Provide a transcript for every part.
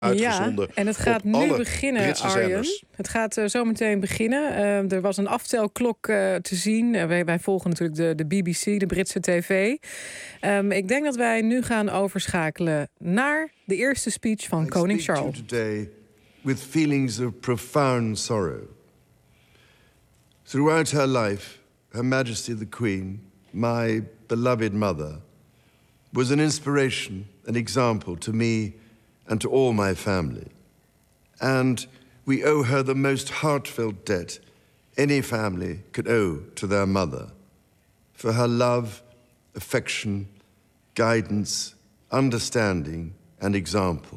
uitgezonden Ja, en het gaat op nu alle beginnen, Britse Arjen. zenders. Het gaat zo meteen beginnen. Er was een aftelklok te zien. Wij volgen natuurlijk de BBC, de Britse tv. Ik denk dat wij nu gaan overschakelen naar de eerste speech van koning Charles. Today with feelings of profound sorrow. Throughout her life, Her Majesty the Queen, my beloved mother, was an inspiration, an example to me and to all my family. And we owe her the most heartfelt debt any family could owe to their mother, for her love, affection, guidance, understanding, and example.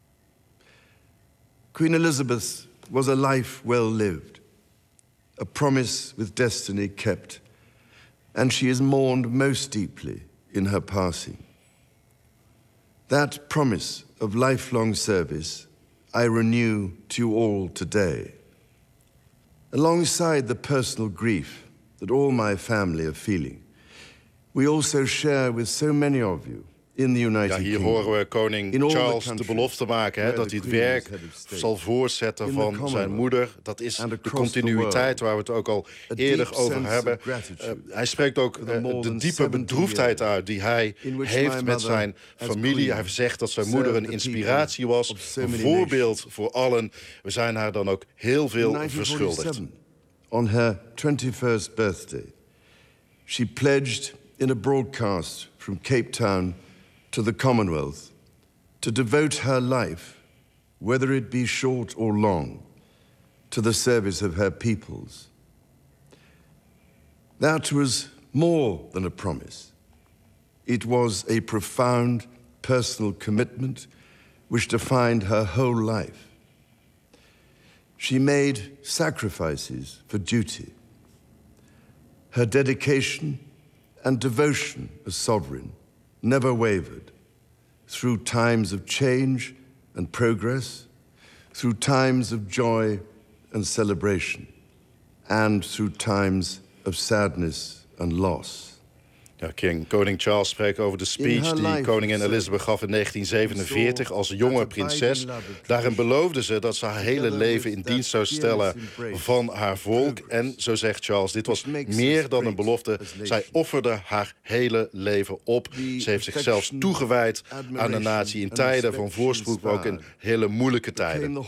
Queen Elizabeth was a life well lived, a promise with destiny kept, and she is mourned most deeply in her passing. That promise of lifelong service I renew to you all today. Alongside the personal grief that all my family are feeling, we also share with so many of you in the United Kingdom. Hier horen we koning Charles de belofte maken dat hij het werk zal voortzetten van zijn moeder. Dat is de continuïteit waar we het ook al eerder over hebben. Hij spreekt ook de diepe bedroefdheid uit die hij heeft met zijn familie. Hij zegt dat zijn moeder een inspiratie was, een voorbeeld voor allen. We zijn haar dan ook heel veel verschuldigd. On her 21st birthday, she pledged in a broadcast from Cape Town to the Commonwealth to devote her life, whether it be short or long, to the service of her peoples. That was more than a promise. It was a profound personal commitment which defined her whole life. She made sacrifices for duty. Her dedication and devotion as sovereign never wavered, through times of change and progress, through times of joy and celebration, and through times of sadness and loss. Ja, koning Charles spreekt over de speech die koningin Elizabeth gaf in 1947 als jonge prinses. Daarin beloofde ze dat ze haar hele leven in dienst zou stellen van haar volk. En, zo zegt Charles, dit was meer dan een belofte. Zij offerde haar hele leven op. Ze heeft zichzelf toegewijd aan de natie in tijden van voorspoed, maar ook in hele moeilijke tijden.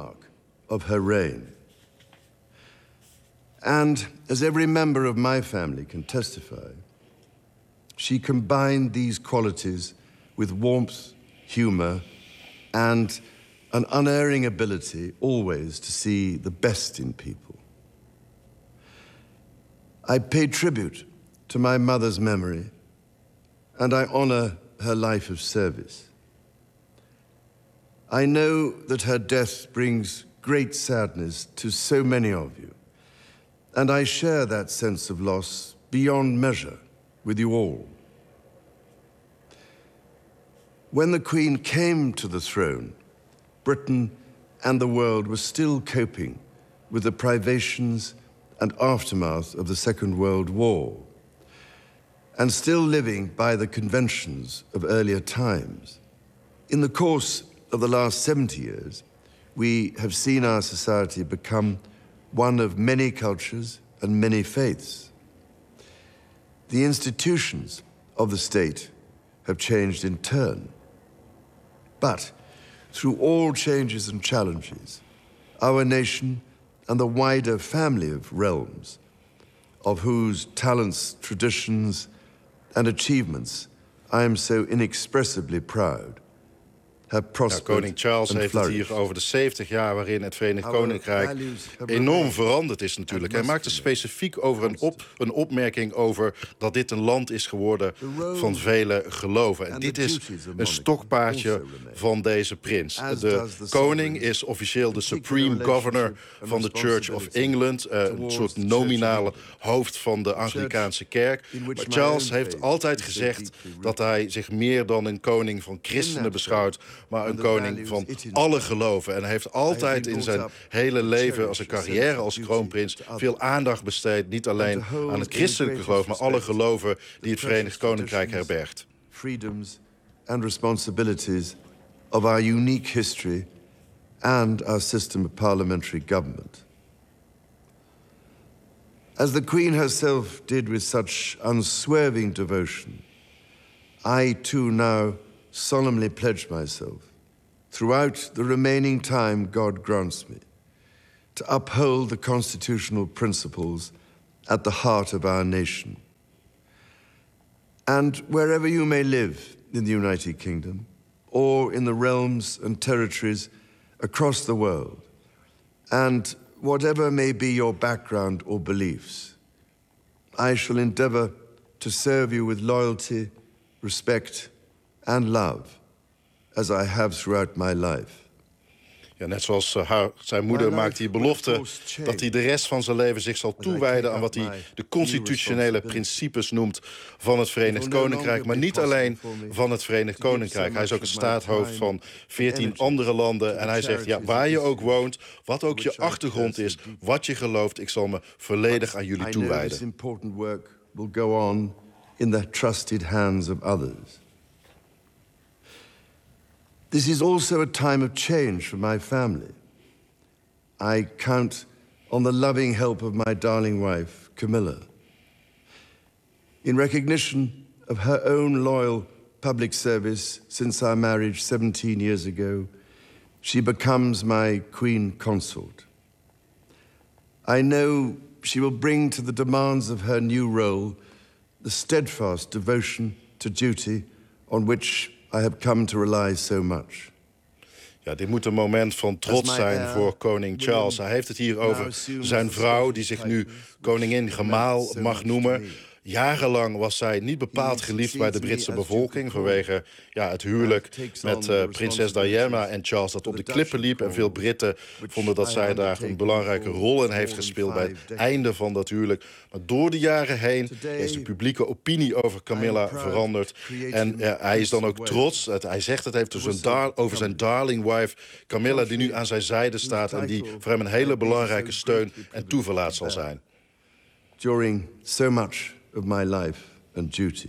And as every member of my family can testify, she combined these qualities with warmth, humor, and an unerring ability always to see the best in people. I pay tribute to my mother's memory, and I honor her life of service. I know that her death brings great sadness to so many of you, and I share that sense of loss beyond measure with you all. When the Queen came to the throne, Britain and the world were still coping with the privations and aftermath of the Second World War, and still living by the conventions of earlier times. In the course of the last 70 years, we have seen our society become one of many cultures and many faiths. The institutions of the state have changed in turn. But through all changes and challenges, our nation and the wider family of realms, of whose talents, traditions, and achievements I am so inexpressibly proud, koning Charles heeft het hier over de 70 jaar waarin het Verenigd Koninkrijk enorm veranderd is natuurlijk. Hij maakte specifiek over een opmerking over dat dit een land is geworden van vele geloven. En dit is een stokpaardje van deze prins. De koning is officieel de Supreme Governor van de Church of England. Een soort nominale hoofd van de Anglikaanse kerk. Maar Charles heeft altijd gezegd dat hij zich meer dan een koning van christenen beschouwt, maar een koning van alle geloven. En hij heeft altijd in zijn hele leven, als een carrière als kroonprins, veel aandacht besteed, niet alleen aan het christelijke geloof, maar alle geloven die het Verenigd Koninkrijk herbergt. Freedoms and responsibilities of our unique history and our system of parliamentary government. As the Queen herself did with such unswerving devotion, I too now solemnly pledge myself, throughout the remaining time God grants me, to uphold the constitutional principles at the heart of our nation. And wherever you may live in the United Kingdom, or in the realms and territories across the world, and whatever may be your background or beliefs, I shall endeavor to serve you with loyalty, respect and love, as I have throughout my life. Ja, net zoals zijn moeder maakt hij belofte dat hij de rest van zijn leven zich zal toewijden aan wat hij de constitutionele principes noemt van het Verenigd Koninkrijk. Maar niet alleen van het Verenigd Koninkrijk. Hij is ook een staathoofd van 14 andere landen. En hij zegt, ja, waar je ook woont, wat ook je achtergrond is, wat je gelooft, ik zal me volledig aan jullie toewijden. This important work will go on in the trusted hands of others. This is also a time of change for my family. I count on the loving help of my darling wife, Camilla. In recognition of her own loyal public service since our marriage 17 years ago, she becomes my Queen Consort. I know she will bring to the demands of her new role the steadfast devotion to duty on which I have come to rely so much. Ja, dit moet een moment van trots zijn voor koning Charles. Hij heeft het hier over zijn vrouw, die zich nu koningin-gemaal mag noemen. Jarenlang was zij niet bepaald geliefd bij de Britse bevolking vanwege het huwelijk met prinses Diana en Charles dat op de klippen liep. En veel Britten vonden dat zij daar een belangrijke rol in heeft gespeeld bij het einde van dat huwelijk. Maar door de jaren heen is de publieke opinie over Camilla veranderd. En hij is dan ook trots. Hij zegt het heeft dus over zijn darling wife Camilla, die nu aan zijn zijde staat en die voor hem een hele belangrijke steun en toeverlaat zal zijn. During so much of my life and duty.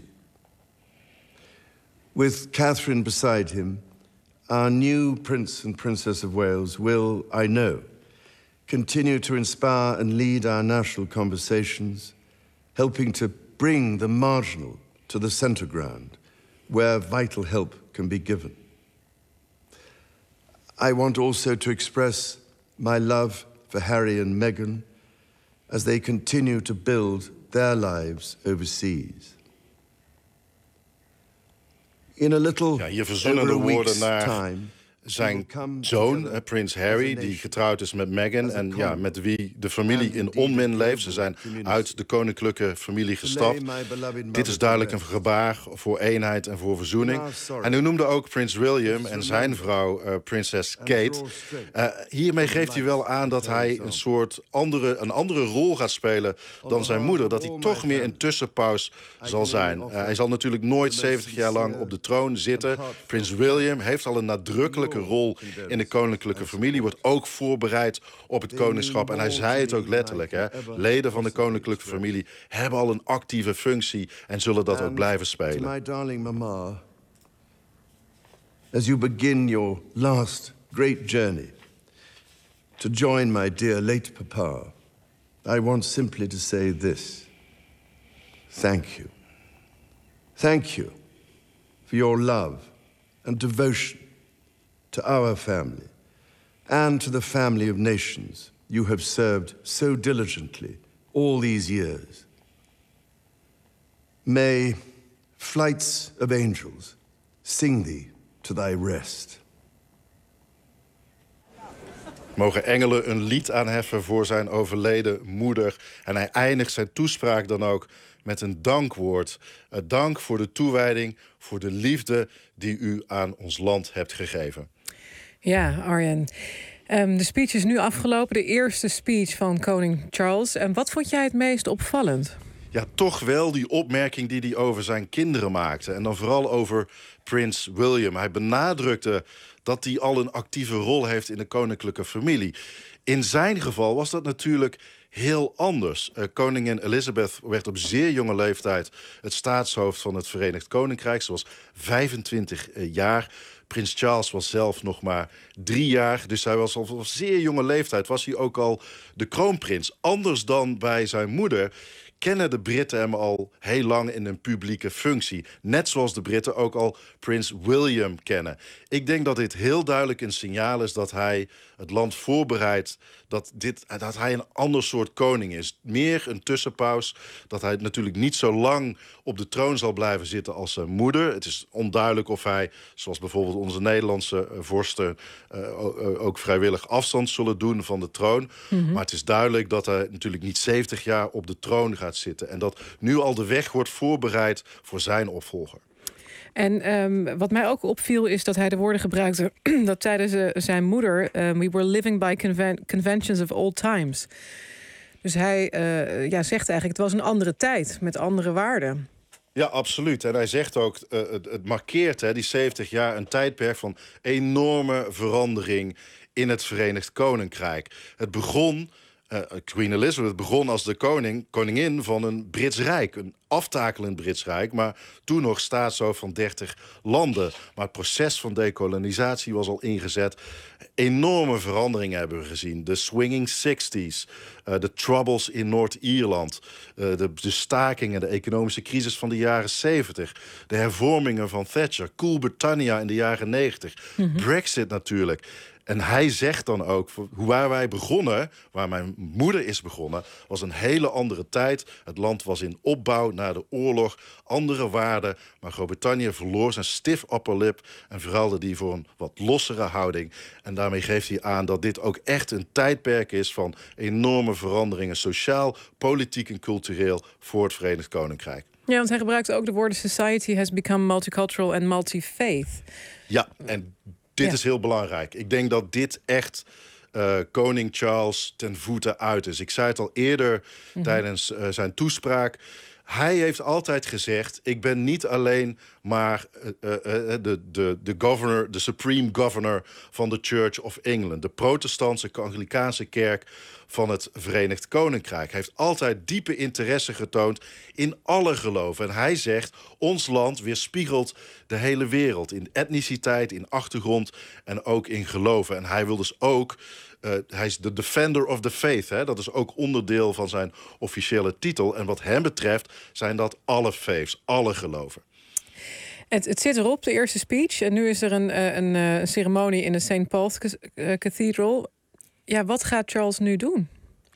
With Catherine beside him, our new Prince and Princess of Wales will, I know, continue to inspire and lead our national conversations, helping to bring the marginal to the centre ground, where vital help can be given. I want also to express my love for Harry and Meghan as they continue to build their lives overseas. In a little hier verzoenende woorden naar time, zijn zoon, prins Harry, die getrouwd is met Meghan en met wie de familie in onmin leeft. Ze zijn uit de koninklijke familie gestapt. Dit is duidelijk een gebaar voor eenheid en voor verzoening. En u noemde ook prins William en zijn vrouw, prinses Kate. Hiermee geeft hij wel aan dat hij een andere rol gaat spelen dan zijn moeder. Dat hij toch meer een tussenpaus zal zijn. Hij zal natuurlijk nooit 70 jaar lang op de troon zitten. Prins William heeft al een nadrukkelijke rol in de koninklijke familie, wordt ook voorbereid op het koningschap. En hij zei het ook letterlijk, hè? Leden van de koninklijke familie hebben al een actieve functie en zullen dat ook blijven spelen. My darling mama, as you begin your last great journey to join my dear late papa, I want simply to say this. Thank you. Thank you for your love and devotion to our family and to the family of nations you have served so diligently all these years. May flights of angels sing thee to thy rest. Mogen engelen een lied aanheffen voor zijn overleden moeder. En hij eindigt zijn toespraak dan ook met een dankwoord. Dank voor de toewijding, voor de liefde die u aan ons land hebt gegeven. Ja, Arjen. De speech is nu afgelopen, de eerste speech van koning Charles. En wat vond jij het meest opvallend? Ja, toch wel die opmerking die hij over zijn kinderen maakte. En dan vooral over prins William. Hij benadrukte dat hij al een actieve rol heeft in de koninklijke familie. In zijn geval was dat natuurlijk heel anders. Koningin Elizabeth werd op zeer jonge leeftijd het staatshoofd van het Verenigd Koninkrijk. Ze was 25 jaar. Prins Charles was zelf nog maar 3 jaar. Dus hij was op zeer jonge leeftijd was hij ook al de kroonprins. Anders dan bij zijn moeder kennen de Britten hem al heel lang in een publieke functie. Net zoals de Britten ook al Prins William kennen. Ik denk dat dit heel duidelijk een signaal is dat hij het land voorbereidt dat hij een ander soort koning is. Meer een tussenpaus. Dat hij natuurlijk niet zo lang op de troon zal blijven zitten als zijn moeder. Het is onduidelijk of hij, zoals bijvoorbeeld onze Nederlandse vorsten, ook vrijwillig afstand zullen doen van de troon. Mm-hmm. Maar het is duidelijk dat hij natuurlijk niet 70 jaar op de troon gaat zitten. En dat nu al de weg wordt voorbereid voor zijn opvolger. En wat mij ook opviel is dat hij de woorden gebruikte dat tijdens zijn moeder we were living by conventions of old times. Dus hij zegt eigenlijk het was een andere tijd met andere waarden. Ja, absoluut. En hij zegt ook, het markeert die 70 jaar een tijdperk van enorme verandering in het Verenigd Koninkrijk. Het begon, Queen Elizabeth begon als de koningin van een Brits Rijk. Een aftakelend Brits Rijk, maar toen nog staatshoofd van 30 landen. Maar het proces van dekolonisatie was al ingezet. Enorme veranderingen hebben we gezien. De swinging 60s, de troubles in Noord-Ierland, de stakingen, de economische crisis van de jaren 70, de hervormingen van Thatcher, Cool Britannia in de jaren 90, Brexit natuurlijk. En hij zegt dan ook, waar wij begonnen, waar mijn moeder is begonnen, was een hele andere tijd. Het land was in opbouw na de oorlog, andere waarden. Maar Groot-Brittannië verloor zijn stiff upper lip en verruilde die voor een wat lossere houding. En daarmee geeft hij aan dat dit ook echt een tijdperk is van enorme veranderingen, sociaal, politiek en cultureel voor het Verenigd Koninkrijk. Ja, want hij gebruikt ook de woorden society has become multicultural and multi-faith. Ja, en dit is heel belangrijk. Ik denk dat dit echt koning Charles ten voeten uit is. Ik zei het al eerder tijdens zijn toespraak. Hij heeft altijd gezegd, ik ben niet alleen maar de governor, de supreme governor van de Church of England. De protestantse Anglikaanse kerk van het Verenigd Koninkrijk. Hij heeft altijd diepe interesse getoond in alle geloven. En hij zegt, ons land weerspiegelt de hele wereld. In etniciteit, in achtergrond en ook in geloven. En hij wil dus ook, hij is de defender of the faith. Hè? Dat is ook onderdeel van zijn officiële titel. En wat hem betreft zijn dat alle faiths, alle geloven. Het zit erop, de eerste speech. En nu is er een ceremonie in de St. Paul's Cathedral. Ja, wat gaat Charles nu doen?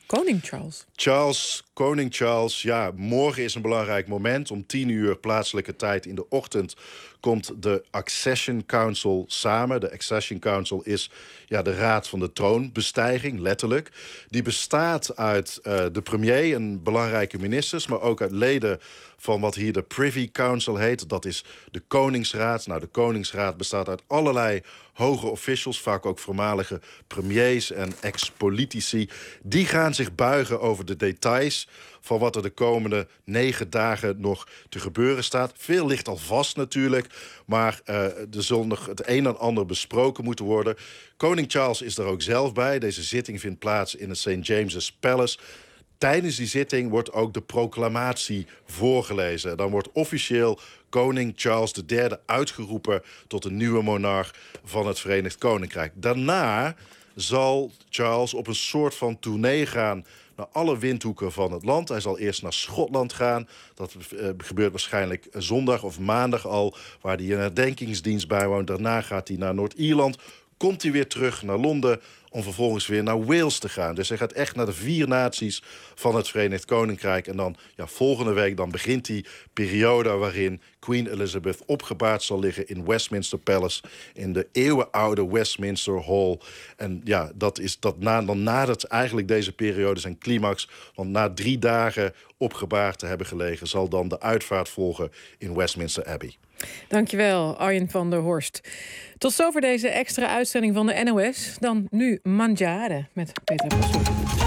Koning Charles, ja, morgen is een belangrijk moment. Om 10:00 plaatselijke tijd in de ochtend komt de Accession Council samen. De Accession Council is de raad van de troonbestijging, letterlijk. Die bestaat uit de premier en belangrijke ministers, maar ook uit leden van wat hier de Privy Council heet. Dat is de Koningsraad. Nou, de Koningsraad bestaat uit allerlei hoge officials, vaak ook voormalige premiers en ex-politici. Die gaan zich buigen over de details van wat er de komende 9 dagen nog te gebeuren staat. Veel ligt al vast natuurlijk, maar er zal nog het een en ander besproken moeten worden. Koning Charles is er ook zelf bij. Deze zitting vindt plaats in het St. James's Palace. Tijdens die zitting wordt ook de proclamatie voorgelezen. Dan wordt officieel koning Charles III uitgeroepen tot de nieuwe monarch van het Verenigd Koninkrijk. Daarna zal Charles op een soort van tournee gaan naar alle windhoeken van het land. Hij zal eerst naar Schotland gaan. Dat gebeurt waarschijnlijk zondag of maandag al, waar hij een herdenkingsdienst bijwoont. Daarna gaat hij naar Noord-Ierland. Komt hij weer terug naar Londen om vervolgens weer naar Wales te gaan. Dus hij gaat echt naar de 4 naties van het Verenigd Koninkrijk. En dan volgende week dan begint die periode waarin Queen Elizabeth opgebaard zal liggen in Westminster Palace, in de eeuwenoude Westminster Hall. En ja, dan nadert eigenlijk deze periode zijn climax. Want na 3 dagen opgebaard te hebben gelegen, zal dan de uitvaart volgen in Westminster Abbey. Dankjewel, Arjen van der Horst. Tot zover deze extra uitzending van de NOS. Dan nu Mangiare met Peter Possel.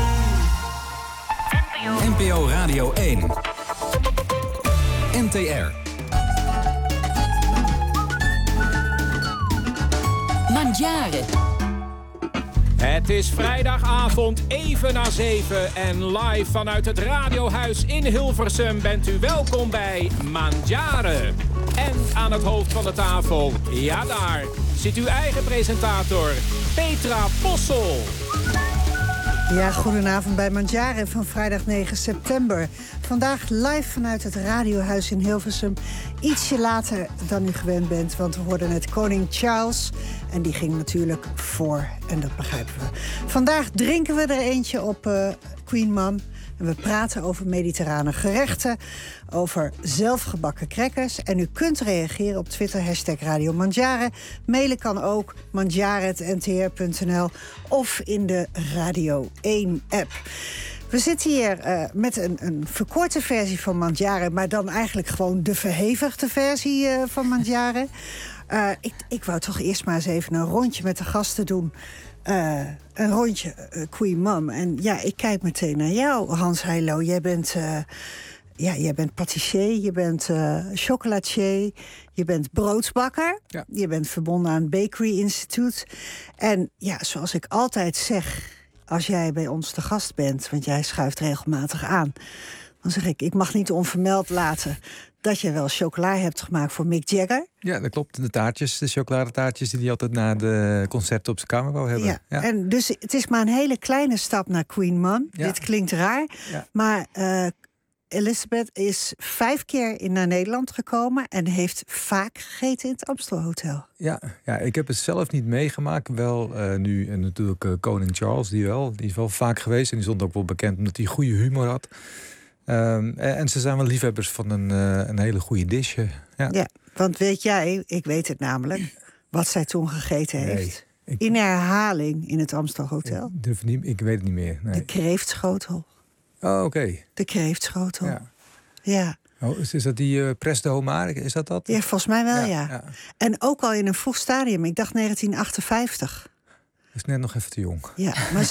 NPO Radio 1. NTR. Mangiare. Het is vrijdagavond even na 7 en live vanuit het Radiohuis in Hilversum bent u welkom bij Mangiare. En aan het hoofd van de tafel, ja daar, zit uw eigen presentator, Petra Possel. Ja, goedenavond bij Mandjaren van vrijdag 9 september. Vandaag live vanuit het Radiohuis in Hilversum. Ietsje later dan u gewend bent, want we hoorden net koning Charles. En die ging natuurlijk voor, en dat begrijpen we. Vandaag drinken we er eentje op Queen Mum. En we praten over mediterrane gerechten, over zelfgebakken crackers. En u kunt reageren op Twitter, #Radio Mandjaren. Mailen kan ook, mandjaren@ntr.nl of in de Radio 1-app. We zitten hier met een verkorte versie van Mandjaren, maar dan eigenlijk gewoon de verhevigde versie van Mandjaren. Ik wou toch eerst maar eens even een rondje met de gasten doen. Een rondje Queen Mum. En ja, ik kijk meteen naar jou, Hans Heilo. Jij bent patissier, je bent chocolatier, je bent broodsbakker. Ja. Je bent verbonden aan het Bakery Institute. En ja, zoals ik altijd zeg, als jij bij ons te gast bent, want jij schuift regelmatig aan, dan zeg ik mag niet onvermeld laten dat je wel chocola hebt gemaakt voor Mick Jagger. Ja, dat klopt. De taartjes, de chocoladetaartjes die hij altijd na de concerten op zijn kamer wou hebben. Ja. En dus het is maar een hele kleine stap naar Queen Mum. Ja. Dit klinkt raar, maar Elizabeth is 5 keer naar Nederland gekomen en heeft vaak gegeten in het Amstelhotel. Ja, ik heb het zelf niet meegemaakt. Wel nu en natuurlijk koning Charles, die is wel vaak geweest. En die stond ook wel bekend omdat hij goede humor had. En ze zijn wel liefhebbers van een hele goede dish. Ja, want weet jij, ik weet het namelijk, wat zij toen gegeten heeft. In herhaling in het Amstelhotel. Ik weet het niet meer. Nee. De kreeftschotel. Oh, oké. De kreeftschotel. Ja. Oh, is dat die Pres de Homar? Is dat? Ja, volgens mij wel, ja. En ook al in een vroeg stadium. Ik dacht 1958. Is net nog even te jong. Ja, maar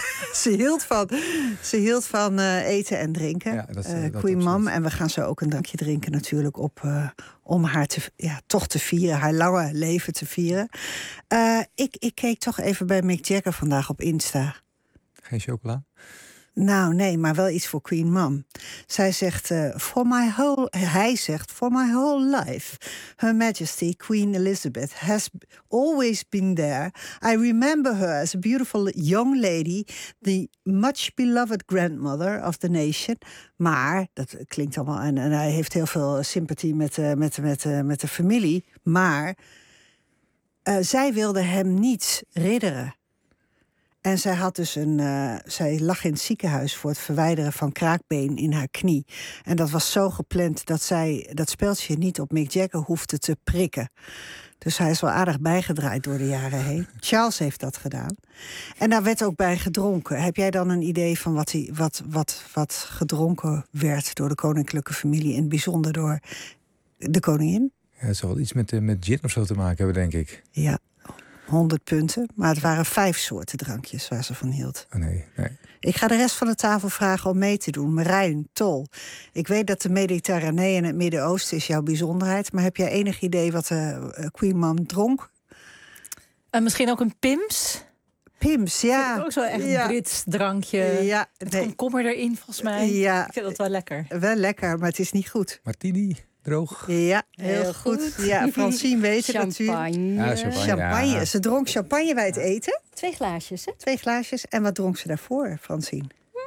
ze hield van eten en drinken. Ja, Queen Mum. En we gaan zo ook een drankje drinken natuurlijk om haar toch te vieren. Haar lange leven te vieren. Ik keek toch even bij Mick Jagger vandaag op Insta. Geen chocola? Nou, nee, maar wel iets voor Queen Mum. Hij zegt, for my whole life, Her Majesty Queen Elizabeth has always been there. I remember her as a beautiful young lady, the much beloved grandmother of the nation. Maar, dat klinkt allemaal, en hij heeft heel veel sympathie met de familie. Maar zij wilde hem niet ridderen. En zij had dus zij lag in het ziekenhuis voor het verwijderen van kraakbeen in haar knie. En dat was zo gepland dat zij dat speeltje niet op Mick Jagger hoefde te prikken. Dus hij is wel aardig bijgedraaid door de jaren heen. Charles heeft dat gedaan. En daar werd ook bij gedronken. Heb jij dan een idee van wat gedronken werd door de koninklijke familie, in het bijzonder door de koningin? Ja, het zal wel iets met gin of zo te maken hebben, denk ik. Ja. 100 punten, maar het waren 5 soorten drankjes waar ze van hield. Oh, nee. Ik ga de rest van de tafel vragen om mee te doen. Marijn, Tol, ik weet dat de Mediterranee en het Midden-Oosten is jouw bijzonderheid, maar heb jij enig idee wat Queen Mum dronk? Misschien ook een Pims? Pims, ja. Ook zo echt een Brits drankje. Ja, met komkommer erin, volgens mij. Ja. Ik vind dat wel lekker. Wel lekker, maar het is niet goed. Martini. Droog. Ja, heel goed. Ja, Francine weet het natuurlijk. Ja, champagne. Ja. Ze dronk champagne bij het eten. 2 glaasjes, hè? 2 glaasjes. En wat dronk ze daarvoor, Francine?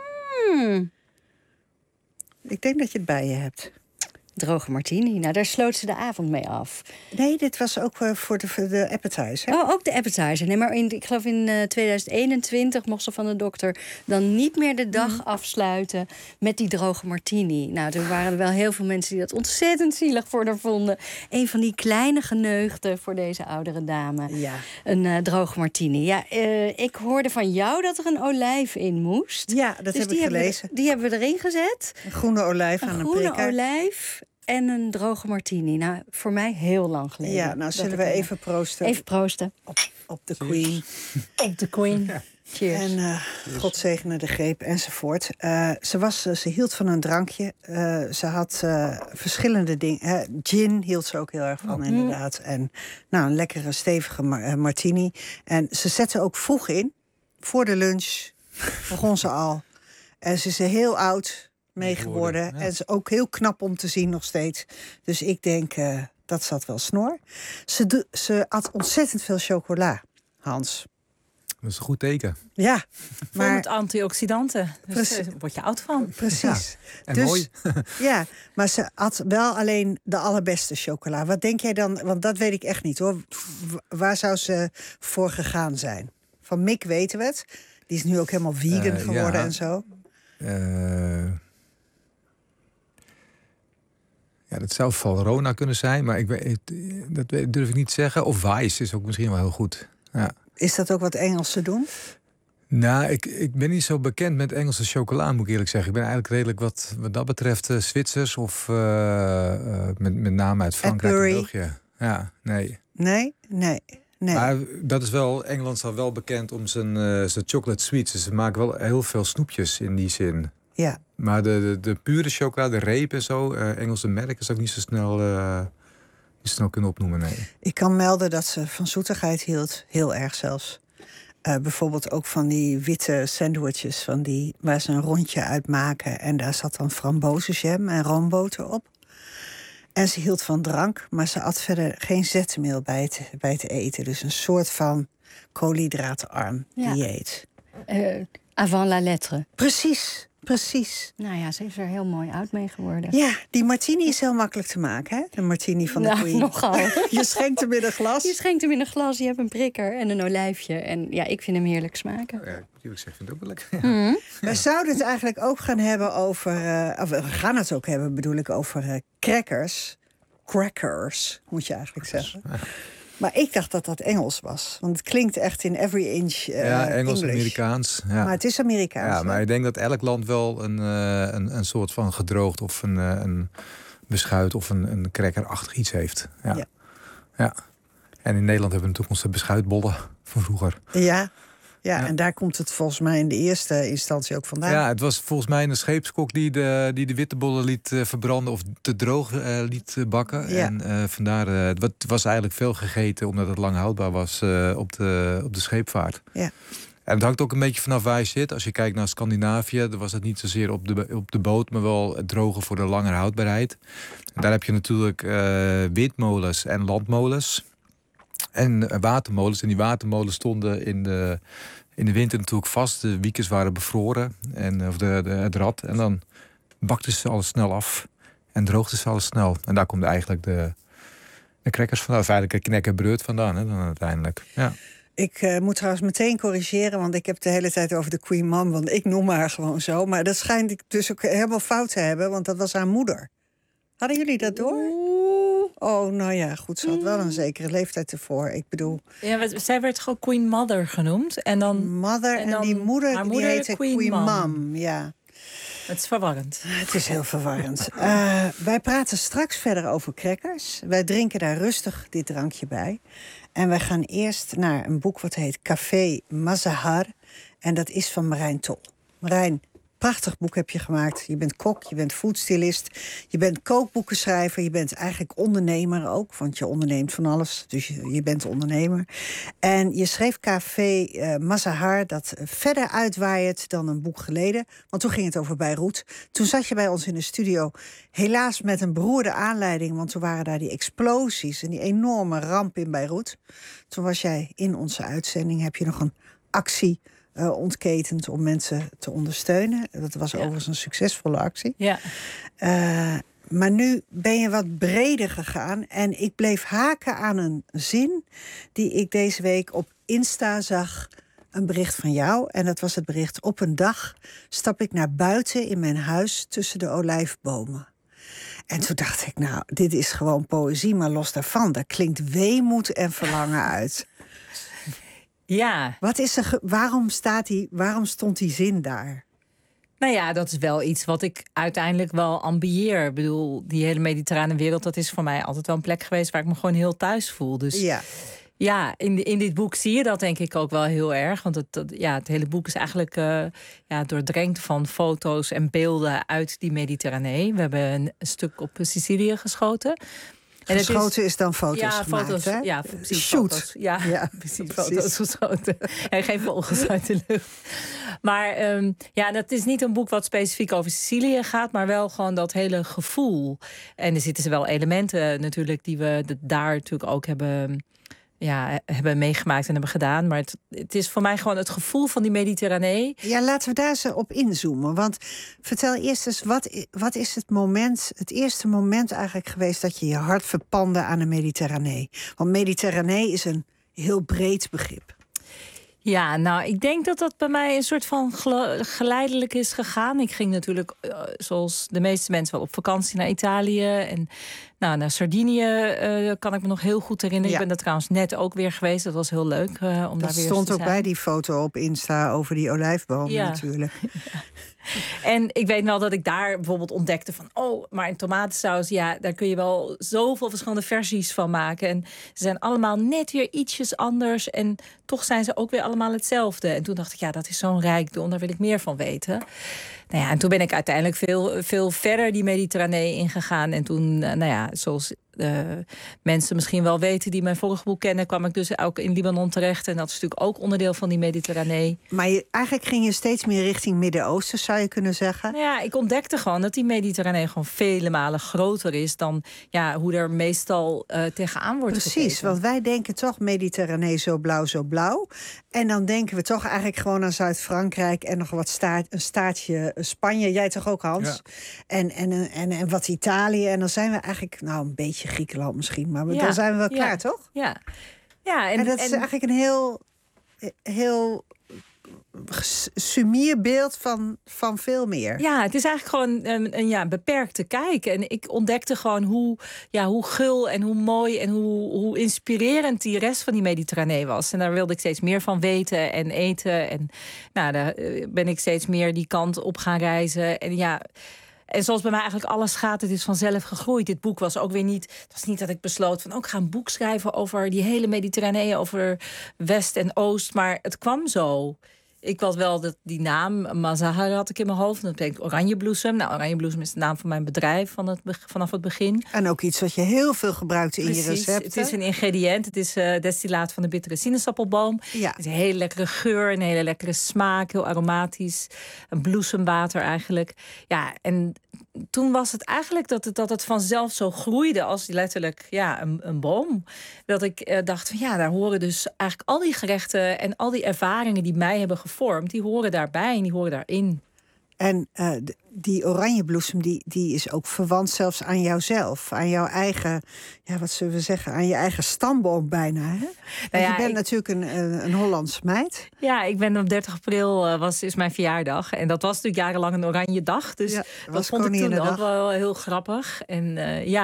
Ik denk dat je het bij je hebt. Droge martini. Nou, daar sloot ze de avond mee af. Nee, dit was ook voor de appetizer. Oh, ook de appetizer. Nee, maar ik geloof in 2021 mocht ze van de dokter dan niet meer de dag afsluiten met die droge martini. Nou, er waren wel heel veel mensen die dat ontzettend zielig voor haar vonden. Een van die kleine geneugden voor deze oudere dame. Ja. Een droge martini. Ja, ik hoorde van jou dat er een olijf in moest. Ja, dat heb ik gelezen. Die hebben we erin gezet. Een groene olijf aan een prikker. Een groene olijf. En een droge martini. Nou, voor mij heel lang geleden. Ja, nou zullen we even proosten. Even proosten. Op de Queen. Op de Queen. Ja. Cheers. En God zegene de greep enzovoort. Ze hield van een drankje. Ze had verschillende dingen. Gin hield ze ook heel erg van, inderdaad. En nou, een lekkere, stevige martini. En ze zette ook vroeg in. Voor de lunch begon ze al. En ze is heel oud mee geworden. En is ook heel knap om te zien nog steeds. Dus ik denk Dat zat wel snor. Ze at ontzettend veel chocola, Hans. Dat is een goed teken. Ja, maar met antioxidanten. Dus daar word je oud van. Precies. Ja, en dus, mooi. Ja, maar ze at wel alleen de allerbeste chocola. Wat denk jij dan? Want dat weet ik echt niet, hoor. Waar zou ze voor gegaan zijn? Van Mick weten we het. Die is nu ook helemaal vegan geworden en zo. Ja, dat zou Valrhona kunnen zijn, maar dat durf ik niet te zeggen. Of Weiss is ook misschien wel heel goed. Ja. Is dat ook wat Engelsen doen? Nou, ik ben niet zo bekend met Engelse chocola, moet ik eerlijk zeggen. Ik ben eigenlijk redelijk wat dat betreft Zwitsers of met name uit Frankrijk en België. Ja, nee. Nee. Maar dat is wel, Engeland is al wel bekend om zijn chocolate sweets. Dus ze maken wel heel veel snoepjes in die zin. Ja. Maar de pure chocola, de reep en zo, Engelse merken zou ik niet zo snel kunnen opnoemen, nee. Ik kan melden dat ze van zoetigheid hield, heel erg zelfs. Bijvoorbeeld ook van die witte sandwiches, waar ze een rondje uit maken. En daar zat dan frambozenjam en roomboter op. En ze hield van drank, maar ze at verder geen zetmeel bij het eten. Dus een soort van koolhydraatarm dieet. Avant la lettre. Precies. Nou ja, ze is er heel mooi oud mee geworden. Ja, die martini is heel makkelijk te maken, hè? De martini van de Queen. Nogal. Je schenkt hem in een glas. Je hebt een prikker en een olijfje. En ja, ik vind hem heerlijk smaken. Ja, natuurlijk zeg, vind ik ook wel lekker. Ja. We zouden het eigenlijk ook gaan hebben over... we gaan het ook hebben, bedoel ik, over crackers. Crackers, moet je eigenlijk zeggen. Maar ik dacht dat dat Engels was. Want het klinkt echt in every inch Engels, English. Amerikaans. Ja. Maar het is Amerikaans. Ja, maar ik denk dat elk land wel een soort van gedroogd of een beschuit of een crackerachtig iets heeft. Ja. En in Nederland hebben we natuurlijk onze beschuitbollen van vroeger. Ja, en daar komt het volgens mij in de eerste instantie ook vandaan. Ja, het was volgens mij een scheepskok die de wittebollen liet verbranden of te droog liet bakken. Ja. En vandaar, het was eigenlijk veel gegeten omdat het lang houdbaar was op de scheepvaart. Ja. En het hangt ook een beetje vanaf waar je zit. Als je kijkt naar Scandinavië, dan was het niet zozeer op de boot, maar wel het drogen voor de langere houdbaarheid. En daar heb je natuurlijk windmolens en landmolens. En watermolens. En die watermolens stonden in de winter natuurlijk vast. De wiekers waren bevroren. Of het rad. En dan bakten ze alles snel af. En droogden ze alles snel. En daar komt eigenlijk de crackers vandaan. Of eigenlijk een knekkenbreud vandaan, hè, dan uiteindelijk. Ja. Ik moet trouwens meteen corrigeren, want ik heb de hele tijd over de Queen Mom. Want ik noem haar gewoon zo. Maar dat schijnt ik dus ook helemaal fout te hebben, want dat was haar moeder. Hadden jullie dat door? Oh, nou ja, goed, ze had wel een zekere leeftijd ervoor. Ik bedoel... Ja, zij werd gewoon Queen Mother genoemd. En dan Mother en die moeder die heette Queen Mom. Ja. Het is verwarrend. Het is heel verwarrend. Wij praten straks verder over crackers. Wij drinken daar rustig dit drankje bij. En wij gaan eerst naar een boek wat heet Café Mazahar. En dat is van Marijn Tol. Marijn, prachtig boek heb je gemaakt. Je bent kok, je bent foodstylist, je bent kookboekenschrijver, je bent eigenlijk ondernemer ook, want je onderneemt van alles, dus je bent ondernemer. En je schreef Café Mazahar, dat verder uitwaait dan een boek geleden, want toen ging het over Beirut. Toen zat je bij ons in de studio, helaas met een beroerde aanleiding, want toen waren daar die explosies en die enorme ramp in Beirut. Toen was jij in onze uitzending, heb je nog een actie ontketend om mensen te ondersteunen. Dat was overigens een succesvolle actie. Ja. Maar nu ben je wat breder gegaan. En ik bleef haken aan een zin die ik deze week op Insta zag. Een bericht van jou. En dat was het bericht: op een dag stap ik naar buiten in mijn huis tussen de olijfbomen. En toen dacht ik, nou, dit is gewoon poëzie, maar los daarvan, daar klinkt weemoed en verlangen uit. Ja. Wat is waarom stond die zin daar? Nou ja, dat is wel iets wat ik uiteindelijk wel ambieer. Ik bedoel, die hele mediterrane wereld, dat is voor mij altijd wel een plek geweest waar ik me gewoon heel thuis voel. Dus ja, in dit boek zie je dat denk ik ook wel heel erg. Want het hele boek is eigenlijk doordrenkt van foto's en beelden uit die Mediterranee. We hebben een stuk op Sicilië geschoten. Geschoten is dan foto's gemaakt, foto's, hè? Ja, precies. Shoot. Foto's, ja, precies. Foto's geschoten. En geen vogels uit de lucht. Maar dat is niet een boek wat specifiek over Sicilië gaat, maar wel gewoon dat hele gevoel. En er zitten wel elementen natuurlijk die we daar natuurlijk ook hebben meegemaakt en hebben gedaan. Maar het is voor mij gewoon het gevoel van die Mediterranee. Ja, laten we daar eens op inzoomen. Want vertel eerst eens, wat is het eerste moment eigenlijk geweest dat je je hart verpandde aan de Mediterranee? Want Mediterranee is een heel breed begrip. Ja, nou, ik denk dat dat bij mij een soort van geleidelijk is gegaan. Ik ging natuurlijk, zoals de meeste mensen, wel op vakantie naar Italië. En naar Sardinië kan ik me nog heel goed herinneren. Ja. Ik ben daar trouwens net ook weer geweest. Dat was heel leuk om daar weer te zijn. Dat stond ook bij die foto op Insta over die olijfboom natuurlijk. Ja. En ik weet wel dat ik daar bijvoorbeeld ontdekte van... maar in tomatensaus, daar kun je wel zoveel verschillende versies van maken. En ze zijn allemaal net weer ietsjes anders. En toch zijn ze ook weer allemaal hetzelfde. En toen dacht ik, dat is zo'n rijkdom, daar wil ik meer van weten. En toen ben ik uiteindelijk veel verder die Mediterranee ingegaan. En toen, zoals mensen misschien wel weten die mijn vorige boek kennen... kwam ik dus ook in Libanon terecht. En dat is natuurlijk ook onderdeel van die Mediterranee. Maar eigenlijk ging je steeds meer richting Midden-Oosten, zou je kunnen zeggen? Ja, ik ontdekte gewoon dat die Mediterranee gewoon vele malen groter is... dan hoe er meestal tegenaan wordt gekeken. Precies, want wij denken toch Mediterranee zo blauw, zo blauw. En dan denken we toch eigenlijk gewoon aan Zuid-Frankrijk... en nog wat een staartje Spanje. Jij toch ook, Hans? Ja. En wat Italië. En dan zijn we eigenlijk, een beetje Griekenland misschien... maar dan zijn we wel klaar, toch? Ja. En dat is eigenlijk een heel sumier beeld van veel meer. Ja, het is eigenlijk gewoon een beperkte kijk. En ik ontdekte gewoon hoe gul en hoe mooi... en hoe inspirerend die rest van die Mediterranee was. En daar wilde ik steeds meer van weten en eten. En daar ben ik steeds meer die kant op gaan reizen. En zoals bij mij eigenlijk alles gaat, het is vanzelf gegroeid. Dit boek was ook weer niet... Het was niet dat ik besloot van... ik ga een boek schrijven over die hele Mediterranee... over West en Oost, maar het kwam zo. Ik had wel die naam, Mazahar had ik in mijn hoofd. Dat betekent oranjebloesem. Oranjebloesem is de naam van mijn bedrijf vanaf het begin. En ook iets wat je heel veel gebruikt in je recepten. Het is een ingrediënt. Het is destillaat van de bittere sinaasappelboom. Ja. Het is een hele lekkere geur, een hele lekkere smaak. Heel aromatisch. Een bloesemwater eigenlijk. Ja, en toen was het eigenlijk dat het vanzelf zo groeide als letterlijk een boom. Dat ik dacht van daar horen dus eigenlijk al die gerechten en al die ervaringen die mij hebben gevormd, die horen daarbij en die horen daarin. En die oranjebloesem die is ook verwant zelfs aan jouzelf. Aan jouw eigen, wat zullen we zeggen, aan je eigen stamboom bijna. Hè? Je bent natuurlijk een Hollandse meid. Ja, ik ben op 30 april is mijn verjaardag. En dat was natuurlijk jarenlang een oranje dag. Dus dat vond ik toen ook wel heel grappig. En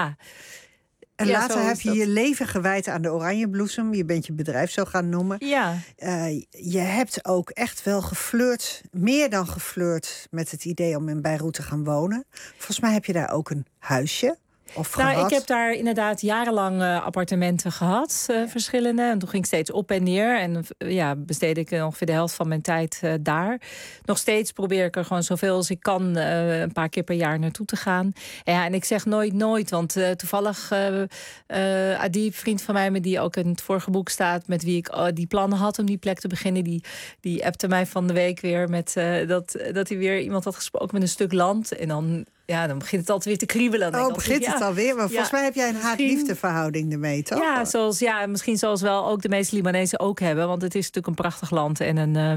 En later heb je je leven gewijd aan de oranjebloesem. Je bent je bedrijf zo gaan noemen. Ja. Je hebt ook echt wel geflirt, meer dan geflirt... met het idee om in Beirut te gaan wonen. Volgens mij heb je daar ook een huisje. Ik heb daar inderdaad jarenlang appartementen gehad, verschillende. En toen ging ik steeds op en neer. En besteedde ik ongeveer de helft van mijn tijd daar. Nog steeds probeer ik er gewoon zoveel als ik kan... een paar keer per jaar naartoe te gaan. En ik zeg nooit, want toevallig Adib, vriend van mij... met die ook in het vorige boek staat... met wie ik die plannen had om die plek te beginnen... die appte mij van de week weer met dat hij weer iemand had gesproken met een stuk land. En dan begint het altijd weer te kriebelen. Begint het alweer? Maar volgens mij heb jij een haat-liefde-verhouding ermee, toch? Ja, misschien zoals wel ook de meeste Libanezen ook hebben. Want het is natuurlijk een prachtig land en